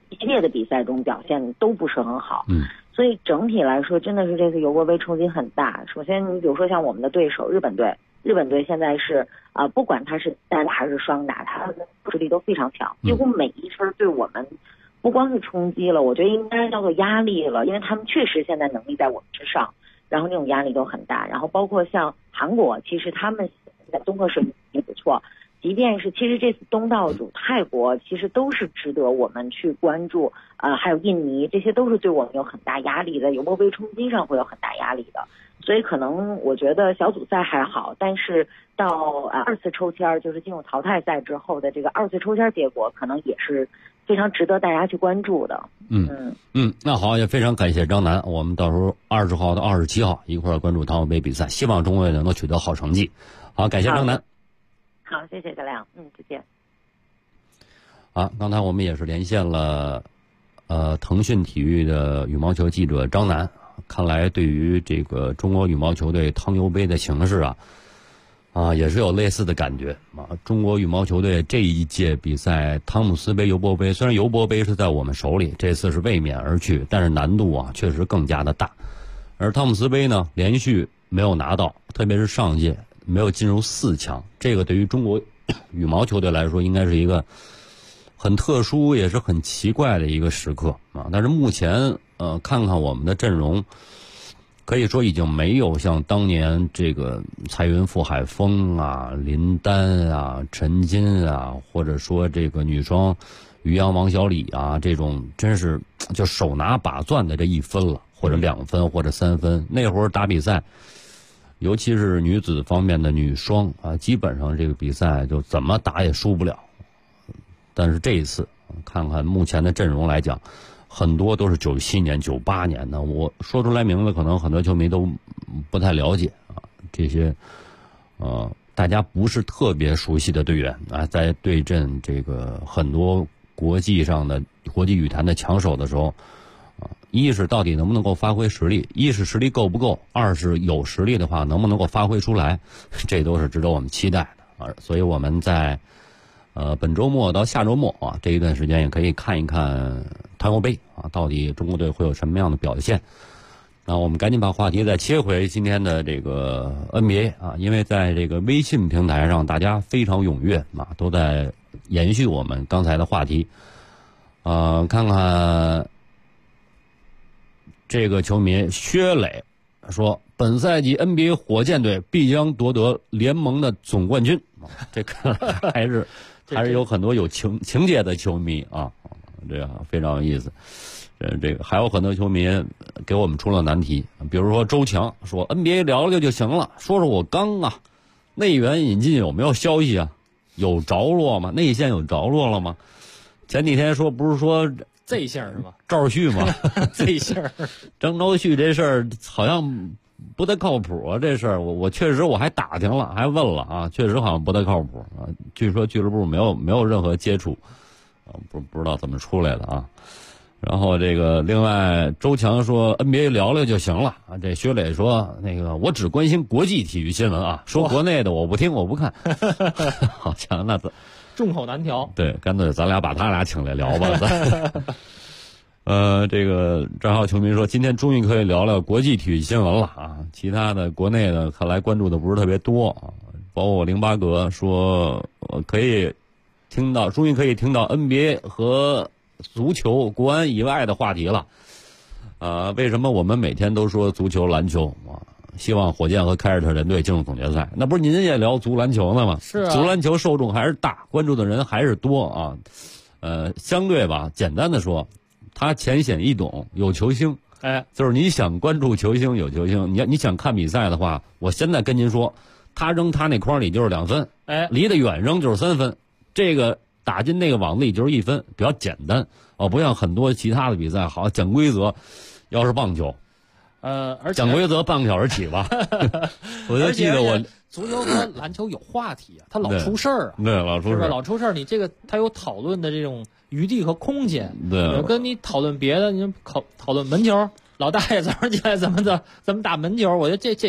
激烈的比赛中表现都不是很好。 所以整体来说，真的是这次尤伯杯冲击很大。首先，你比如说像我们的对手日本队现在是不管他是单打还是双打，他的实力都非常强，几乎每一分对我们不光是冲击了，我觉得应该叫做压力了，因为他们确实现在能力在我们之上，然后那种压力都很大。然后包括像韩国，其实他们在综合水平也不错。即便是其实这次东道主泰国，其实都是值得我们去关注，还有印尼，这些都是对我们有很大压力的，尤伯杯冲击上会有很大压力的。所以可能我觉得小组赛还好，但是到二次抽签，就是进入淘汰赛之后的这个二次抽签结果，可能也是非常值得大家去关注的。 那好，也非常感谢张楠，我们到时候20号到27号一块儿关注汤尤杯比赛，希望中国队能够取得好成绩。好，感谢张楠。 好，谢谢小亮，再见。 好，刚才我们也是连线了，腾讯体育的羽毛球记者张楠。看来对于这个中国羽毛球队汤尤杯的形势也是有类似的感觉中国羽毛球队这一届比赛汤姆斯杯、尤伯杯，虽然尤伯杯是在我们手里，这次是卫冕而去，但是难度确实更加的大。而汤姆斯杯呢，连续没有拿到，特别是上届没有进入4强，这个对于中国羽毛球队来说应该是一个很特殊也是很奇怪的一个时刻但是目前看看我们的阵容，可以说已经没有像当年这个蔡云、傅海峰林丹陈金或者说这个女双于洋、王小李这种真是就手拿把攥的这1分了，或者2分或者3分。那会儿打比赛，尤其是女子方面的女双基本上这个比赛就怎么打也输不了。但是这一次看看目前的阵容来讲，很多都是97年、98年的，我说出来名字可能很多球迷都不太了解这些大家不是特别熟悉的队员在对阵这个很多国际上的国际羽坛的强手的时候一是到底能不能够发挥实力，一是实力够不够，二是有实力的话能不能够发挥出来，这都是值得我们期待的所以我们在本周末到下周末这一段时间也可以看一看汤尤杯到底中国队会有什么样的表现。那我们赶紧把话题再切回今天的这个 NBA 因为在这个微信平台上大家非常踊跃都在延续我们刚才的话题看看这个球迷薛磊说，本赛季 NBA 火箭队必将夺得联盟的总冠军这看来还是有很多有情节的球迷这个非常有意思。这个还有很多球迷给我们出了难题，比如说周强说 NBA 聊聊就行了，说说我刚内援引进有没有消息有着落吗？内线有着落了吗？前几天说不是说这线是吗？ 赵旭吗？ 这线张昭旭这事儿好像不太靠谱这事儿我确实我还打听了，还问了确实好像不太靠谱据说俱乐部没有任何接触不知道怎么出来的然后这个另外周强说 NBA 聊聊就行了这薛磊说那个我只关心国际体育新闻说国内的我不听我不看好强，那众口难调。 对，干脆咱俩把他俩请来聊吧这个账号球迷说今天终于可以聊聊国际体育新闻了其他的国内的看来关注的不是特别多包括我08格说可以听到终于可以听到 NBA 和足球国安以外的话题了为什么我们每天都说足球篮球希望火箭和凯尔特人队进入总决赛，那不是您也聊足篮球呢吗？ 是足篮球受众还是大，关注的人还是多相对吧，简单的说他浅显易懂，有球星就是你想关注球星有球星，你想看比赛的话，我现在跟您说他扔他那筐里就是2分离得远扔就是3分，这个打进那个网子里就是1分，比较简单不像很多其他的比赛好讲规则，要是棒球而且讲规则半个小时起吧我就记得我足球和篮球有话题他老出事儿对老出事儿， 老出事儿，你这个他有讨论的这种余地和空间。 对， 跟你讨论别的，你讨论门球，老大爷早上起来怎么打门球，我觉得这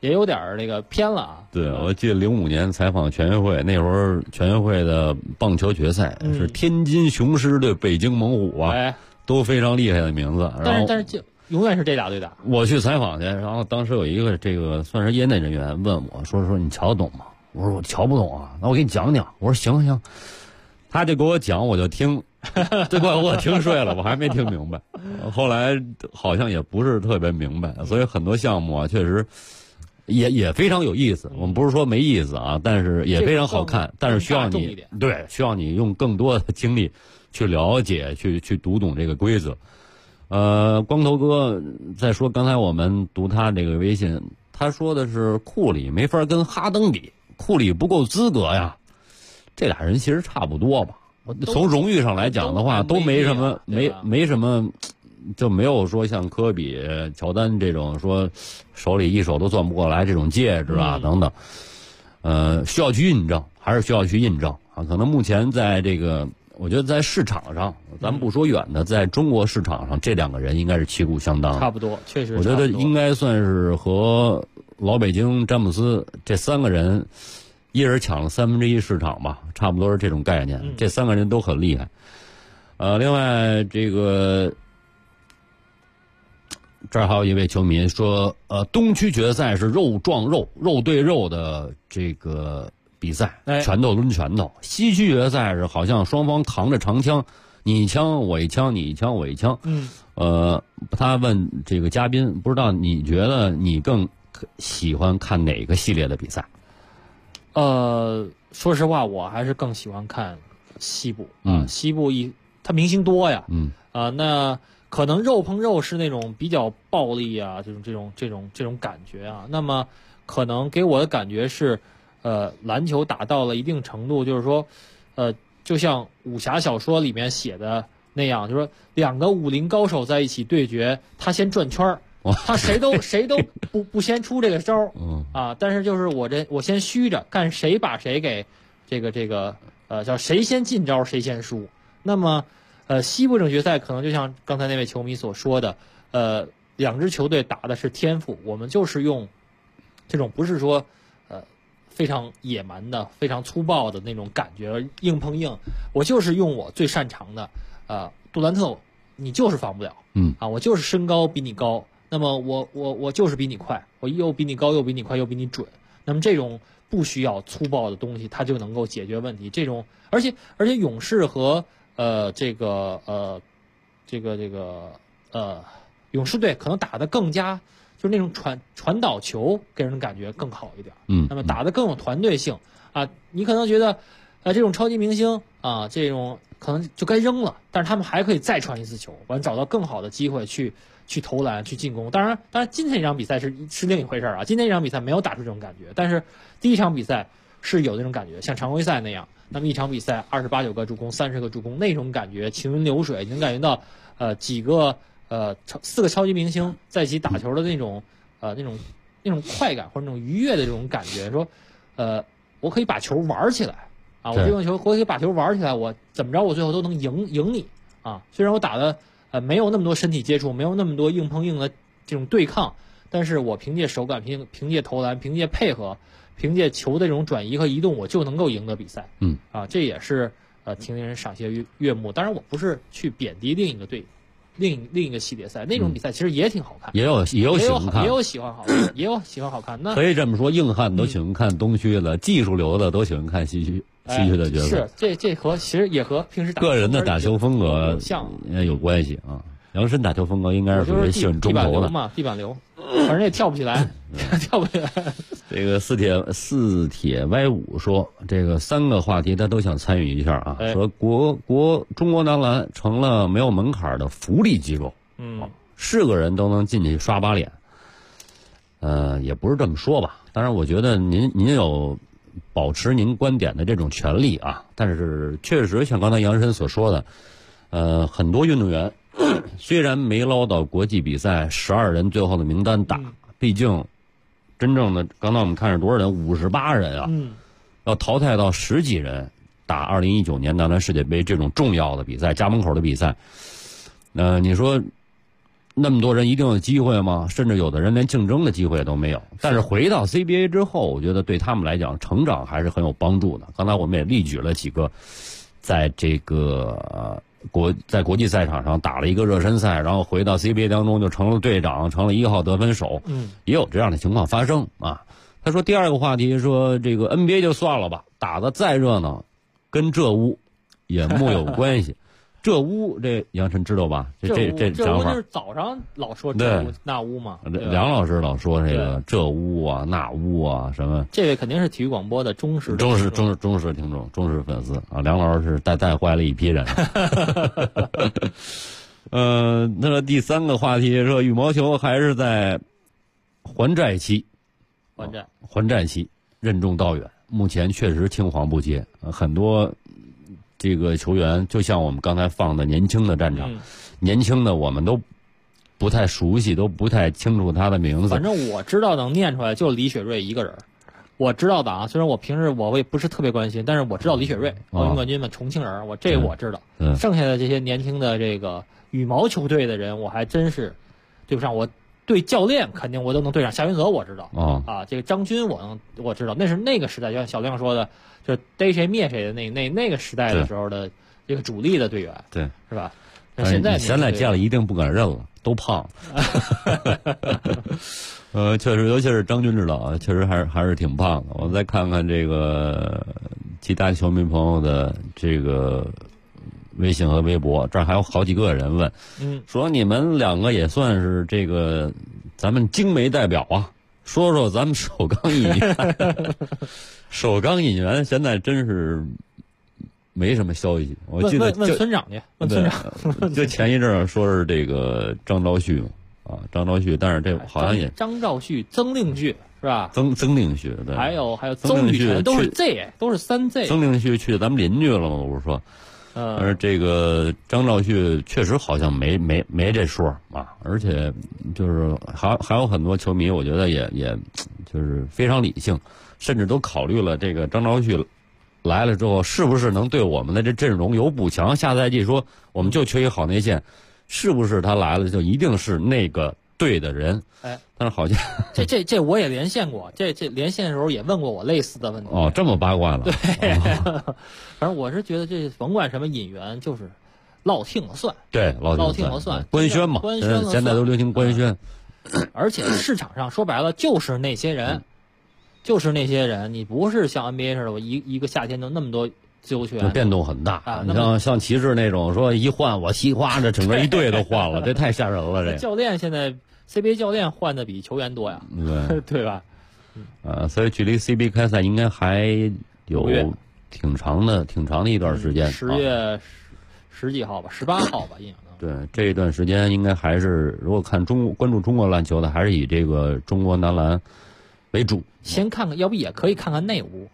也有点那个偏了啊。 对，我记得05年采访全运会，那会儿全运会的棒球决赛是天津雄狮对北京猛虎啊，都非常厉害的名字。 但是就永远是这俩对打。 我去采访去，然后当时有一个这个算是业内人员问我说你瞧得懂吗？我说我瞧不懂啊，那我给你讲讲。我说行，他就给我讲，我就听，这怪我听睡了，我还没听明白。后来好像也不是特别明白，所以很多项目啊，确实也非常有意思。我们不是说没意思啊，但是也非常好看，但是需要你用更多的精力去了解，去读懂这个规则。光头哥在说，刚才我们读他这个微信，他说的是库里没法跟哈登比，库里不够资格呀。这俩人其实差不多吧，从荣誉上来讲的话，都没什么，没什么，就没有说像科比、乔丹这种说手里一手都攥不过来这种戒指啊等等。需要去印证，还是需要去印证啊？可能目前在这个，我觉得在市场上，咱们不说远的，在中国市场上，这两个人应该是旗鼓相当， 差不多，确实， 我觉得应该算是和老北京詹姆斯这三个人。一人抢了1/3市场吧，差不多是这种概念。这三个人都很厉害。另外这个这儿还有一位球迷说，东区决赛是肉撞肉，肉对肉的这个比赛，拳头抡拳头。西区决赛是好像双方扛着长枪，你一枪我一枪，你一枪我一枪。他问这个嘉宾，不知道你觉得你更喜欢看哪个系列的比赛？ 说实话，我还是更喜欢看西部。西部它明星多呀。那可能肉碰肉是那种比较暴力啊，这种感觉啊。那么可能给我的感觉是，篮球打到了一定程度，就是说，就像武侠小说里面写的那样，就是说两个武林高手在一起对决，他先转圈儿。他谁都不先出这个招啊，但是就是我先虚着，看谁把谁给这个叫谁先进招谁先输。那么西部这种决赛可能就像刚才那位球迷所说的，两支球队打的是天赋，我们就是用这种不是说非常野蛮的、非常粗暴的那种感觉硬碰硬，我就是用我最擅长的杜兰特，你就是防不了，我就是身高比你高。那么我就是比你快，我又比你高，又比你快，又比你准。那么这种不需要粗暴的东西，它就能够解决问题。这种，而且勇士和勇士队可能打得更加就是那种传导球给人的感觉更好一点。那么打得更有团队性啊。你可能觉得这种超级明星啊，这种可能就该扔了，但是他们还可以再传一次球，完找到更好的机会去投篮去进攻。当然今天这场比赛是另一回事啊。今天这场比赛没有打出这种感觉，但是第一场比赛是有那种感觉，像常规赛那样。那么一场比赛28、9个助攻，30个助攻，那种感觉行云流水，你能感觉到4个超级明星在一起打球的那种快感或者那种愉悦的这种感觉。说我可以把球玩起来啊，我可以把球玩起来，我怎么着我最后都能赢你啊。虽然我打的没有那么多身体接触，没有那么多硬碰硬的这种对抗，但是我凭借手感，凭借投篮，凭借配合，凭借球的这种转移和移动，我就能够赢得比赛。这也是挺令人赏心悦目。当然，我不是去贬低另一个系列赛，那种比赛其实也挺好看，也有喜欢看，也有喜欢好看。那可以这么说，硬汉都喜欢看东区的，技术流的都喜欢看西区的角色。 是这和其实也和平时个人的打球风格有关系啊。杨申打球风格应该是属于喜欢中投的地板流，反正也跳不起来，跳不起来。 这个四铁歪五说，这个3个话题他都想参与一下啊。说中国男篮成了没有门槛的福利机构，是个人都能进去刷把脸。也不是这么说吧。当然，我觉得您有保持您观点的这种权利啊。但是确实像刚才杨申所说的，很多运动员虽然没捞到国际比赛12人最后的名单打，毕竟真正的刚才我们看是多少人，58人啊，要淘汰到10几人打2019年男篮世界杯这种重要的比赛，家门口的比赛。你说那么多人一定有机会吗？甚至有的人连竞争的机会都没有。但是回到 CBA 之后，我觉得对他们来讲成长还是很有帮助的。刚才我们也例举了几个，在这个在国际赛场上打了一个热身赛，然后回到 CBA 当中就成了队长，成了1号得分手，也有这样的情况发生啊。他说第二个话题说这个 NBA 就算了吧，打得再热闹，跟这屋也木有关系。这屋这杨晨知道吧？这想法就是早上老说这屋那屋嘛。 梁老师老说这个这屋啊那屋啊什么。 这位肯定是体育广播的忠实听众、 忠实粉丝啊！梁老师是带坏了一批人。那第三个话题说羽毛球还是在还债期，还债期任重道远，目前确实青黄不接，很多。这个球员就像我们刚才放的年轻的战场，年轻的我们都不太熟悉，都不太清楚他的名字。 反正我知道能念出来就李雪芮一个人，我知道的啊。虽然我平时我也不是特别关心，但是我知道李雪芮奥运冠军嘛，重庆人，我知道。剩下的这些年轻的这个羽毛球队的人，我还真是对不上。我对教练肯定我都能对上，夏云泽我知道啊，这个张军我知道，那是那个时代，就像小亮说的。就逮谁灭谁的那个时代的时候的这个主力的队员， 对， 是吧？那现在见了一定不敢认了，都胖了。确实，尤其是张军指导啊，确实还是挺胖的。我们再看看这个其他球迷朋友的这个微信和微博，这儿还有好几个人问，说你们两个也算是这个咱们京媒代表啊，说说咱们首钢引援。首钢引援现在真是没什么消息，我记得问村长去，问村长。 就前一阵说是这个张昭旭啊，张昭旭，但是这好像也张昭旭、曾令旭是吧？ 曾令旭，对， 还有邹宇辰，都是 Z， 都是3 Z。 曾令旭去咱们邻居了吗？我不是说，而这个张昭旭确实好像没这说啊，而且就是还有很多球迷，我觉得也就是非常理性。甚至都考虑了这个张昭旭来了之后，是不是能对我们的这阵容有补强？下赛季说我们就缺一好内线，是不是他来了就一定是那个对的人？ 哎， 但是好像这我也连线过，这连线的时候也问过我类似的问题。 哦，这么八卦了。 对，反正我是觉得这甭管什么引援，就是落听了算。 对，落听了算。 官宣嘛，现在都流行官宣。 而且市场上说白了就是那些人。就是那些人，你不是像 NBA 似的，我一个夏天就那么多自由球员， 变动很大啊。 你像骑士那种，说一换我西瓜，这整个一队都换了，这太吓人了。这教练现在 CBA 教练换的比球员多呀，对吧？ 所以距离 CBA 开赛应该还有挺长的一段时间。 10月10几号吧，18号吧，印象中。 对，这一段时间应该还是，如果关注中国篮球的，还是以这个中国男篮为主。 先看看，要不也可以看看内屋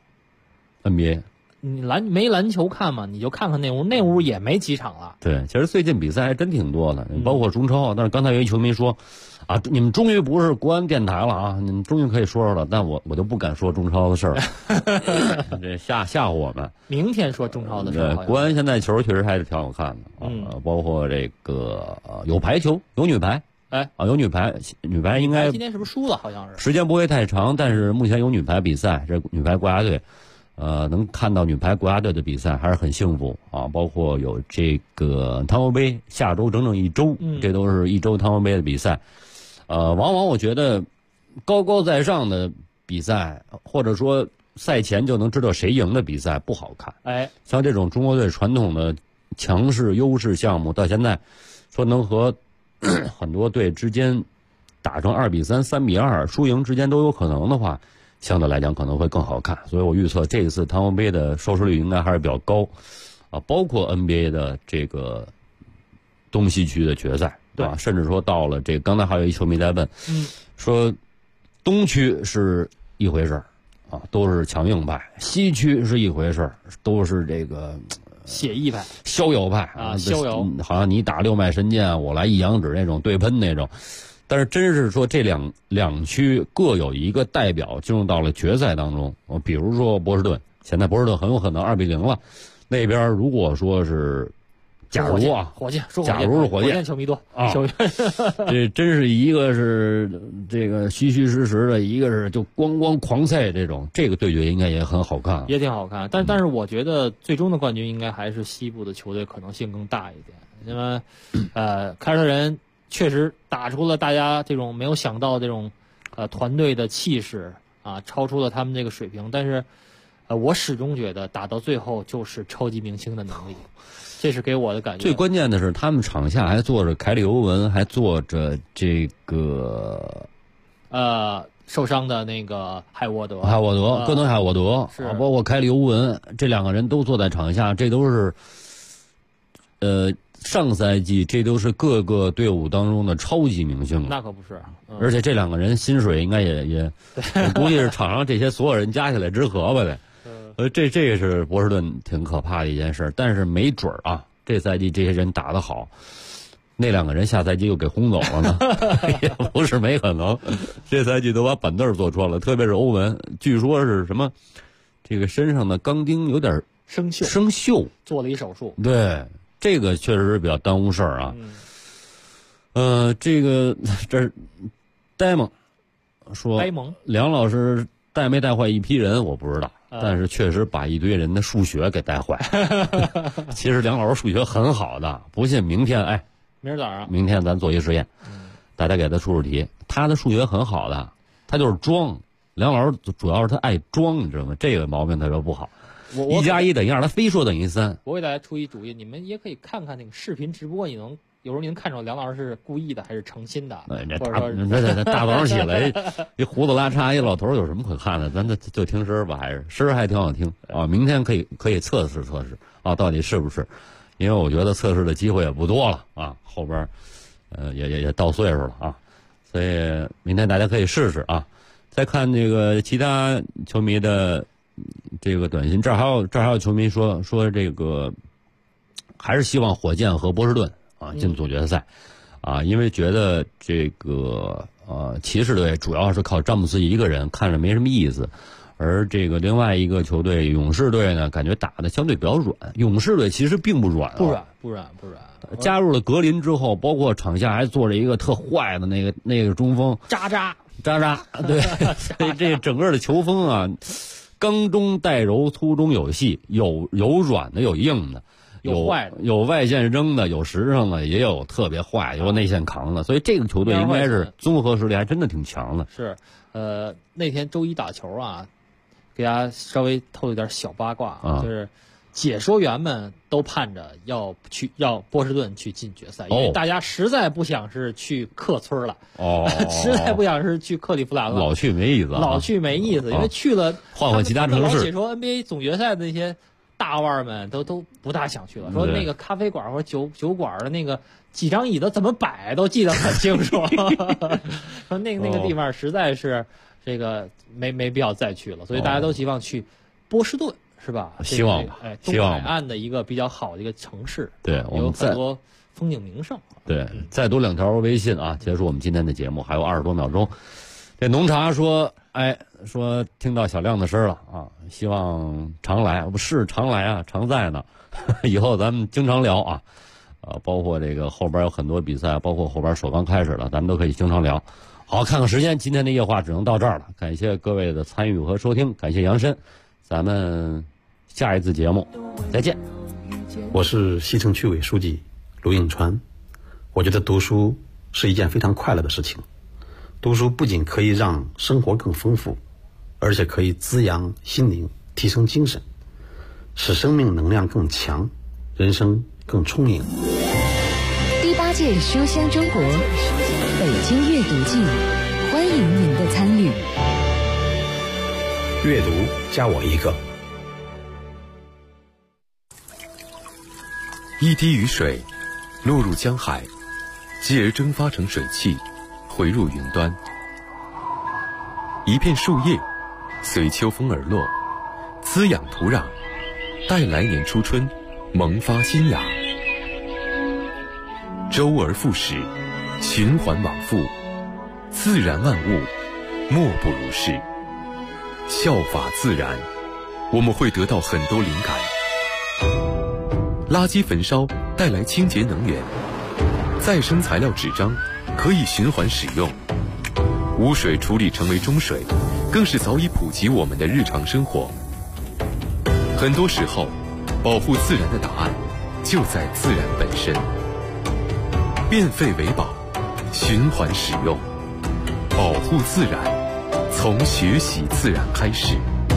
NBA。 你没篮球看嘛？你就看看内屋也没几场了。 对，其实最近比赛还真挺多的，包括中超。但是刚才有一球迷说，啊，你们终于不是国安电台了啊，你们终于可以说了。但我就不敢说中超的事儿了，这吓唬我们。 明天说中超的事儿。 对，国安现在球确实还是挺好看的啊，包括这个有排球，有女排。有女排应该今天是不是输了？好像是时间不会太长，但是目前有女排比赛，这女排国家队，能看到女排国家队的比赛还是很幸福啊。包括有这个汤尤杯，下周整整1周，这都是1周汤尤杯的比赛。往往我觉得高高在上的比赛，或者说赛前就能知道谁赢的比赛不好看。像这种中国队传统的强势优势项目，到现在说能和很多队之间打成2比3、3比2，输赢之间都有可能的话，相对来讲可能会更好看。所以我预测这一次汤尤杯的收视率应该还是比较高啊，包括 NBA 的这个东西区的决赛啊，甚至说到了这个，刚才还有一球迷在问，说东区是一回事儿啊，都是强硬派；西区是一回事儿，都是这个写意派、 逍遥派啊，逍遥， 好像你打6脉神剑，我来一阳指那种对喷那种。但是真是说这两区各有一个代表进入到了决赛当中，比如说波士顿，现在波士顿很有可能2比0了。那边如果说是假如啊， 火箭， 假如是火箭球迷多啊，这真是一个是这个虚虚实实的，一个是就咣狂赛这种，这个对决应该也很好看， 也挺好看。但是我觉得最终的冠军应该还是西部的球队可能性更大一点，因为凯尔特人确实打出了大家这种没有想到这种团队的气势啊，超出了他们这个水平。但是我始终觉得打到最后就是超级明星的能力。这是给我的感觉。 最关键的是，他们场下还坐着凯里·欧文，还坐着这个受伤的那个海沃德， 戈登海沃德， 是包括凯里·欧文，这两个人都坐在场下，这都是上赛季这都是各个队伍当中的超级明星。 那可不是， 而且这两个人薪水应该也我估计是场上这些所有人加起来之和吧得。这是波士顿挺可怕的一件事，但是没准儿啊，这赛季这些人打得好，那两个人下赛季又给轰走了呢，也不是没可能。这赛季都把板凳坐穿了，特别是欧文，据说是什么，这个身上的钢钉有点生锈， 做了一手术。 对，这个确实是比较耽误事儿啊。这呆萌说，梁老师带没带坏一批人我不知道。但是确实把一堆人的数学给带坏。其实梁老师数学很好的，不信明天明儿早上， 明天咱做一实验，大家给他出题。他的数学很好的，他就是装。梁老师主要是他爱装，你知道吗？这个毛病特别不好。1+1等于2，他非说等于3。 我给大家出一主意，你们也可以看看那个视频直播，有时候您看出梁老师是故意的还是诚心的？ 这大早上起来，一胡子拉碴一老头有什么可看的？咱就听声吧，还是声还挺好听啊。明天可以测试啊，到底是不是？因为我觉得测试的机会也不多了啊，后边也到岁数了啊，所以明天大家可以试试啊。再看这个其他球迷的这个短信，这儿还有球迷说这个还是希望火箭和波士顿进总决赛，因为觉得这个骑士队主要是靠詹姆斯一个人，看着没什么意思，而这个另外一个球队勇士队呢，感觉打的相对比较软。勇士队其实并不软， 不软。 加入了格林之后，包括场下还坐着一个特坏的那个中锋渣渣， 对，所以这整个的球风啊，刚中带柔，粗中有细，有软的，有硬的。 有坏的， 有外线扔的，有实诚的，也有特别坏，有内线扛的，所以这个球队应该是综合实力还真的挺强的。 是，那天周一打球啊，给大家稍微透一点小八卦就是解说员们都盼着要波士顿去进决赛，因为大家实在不想是去客村了，实在不想是去克利夫兰了， 老去没意思， 因为去了换其他城市。 老解说 NBA 总决赛的那些大腕们都不大想去了，说那个咖啡馆或者酒馆的那个几张椅子怎么摆都记得很清楚，说那个地方实在是这个没必要再去了，所以大家都希望去波士顿，是吧？ 希望吧， 东海岸的一个比较好的一个城市， 对，我们有很多风景名胜。 对，再读2条微信啊，结束我们今天的节目，还有20多秒钟。这浓茶说听到小亮的声了啊，希望常来，不是常来啊，常在呢。以后咱们经常聊啊，包括这个后边有很多比赛，包括后边首钢开始了，咱们都可以经常聊。好，看看时间，今天的夜话只能到这儿了。感谢各位的参与和收听，感谢杨申，咱们下一次节目再见。 我是西城区委书记卢应川。我觉得读书是一件非常快乐的事情。读书不仅可以让生活更丰富，而且可以滋养心灵，提升精神，使生命能量更强，人生更充盈。 第8届书香中国北京阅读季，欢迎您的参与。 阅读加我一个。 一滴雨水落入江海，继而蒸发成水汽，回入云端。一片树叶随秋风而落，滋养土壤，待来年初春萌发新芽。周而复始，循环往复，自然万物莫不如是。效法自然，我们会得到很多灵感。 垃圾焚烧带来清洁能源，再生材料纸张可以循环使用，污水处理成为中水，更是早已普及我们的日常生活。很多时候，保护自然的答案就在自然本身。变废为宝，循环使用，保护自然，从学习自然开始。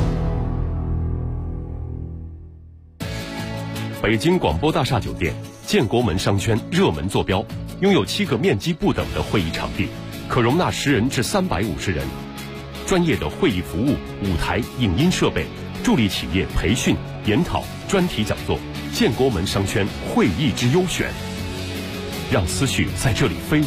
北京广播大厦酒店建国门商圈热门坐标，拥有7个面积不等的会议场地，可容纳10人至350人。专业的会议服务、舞台、影音设备，助力企业培训、研讨、专题讲座。建国门商圈会议之优选，让思绪在这里飞舞。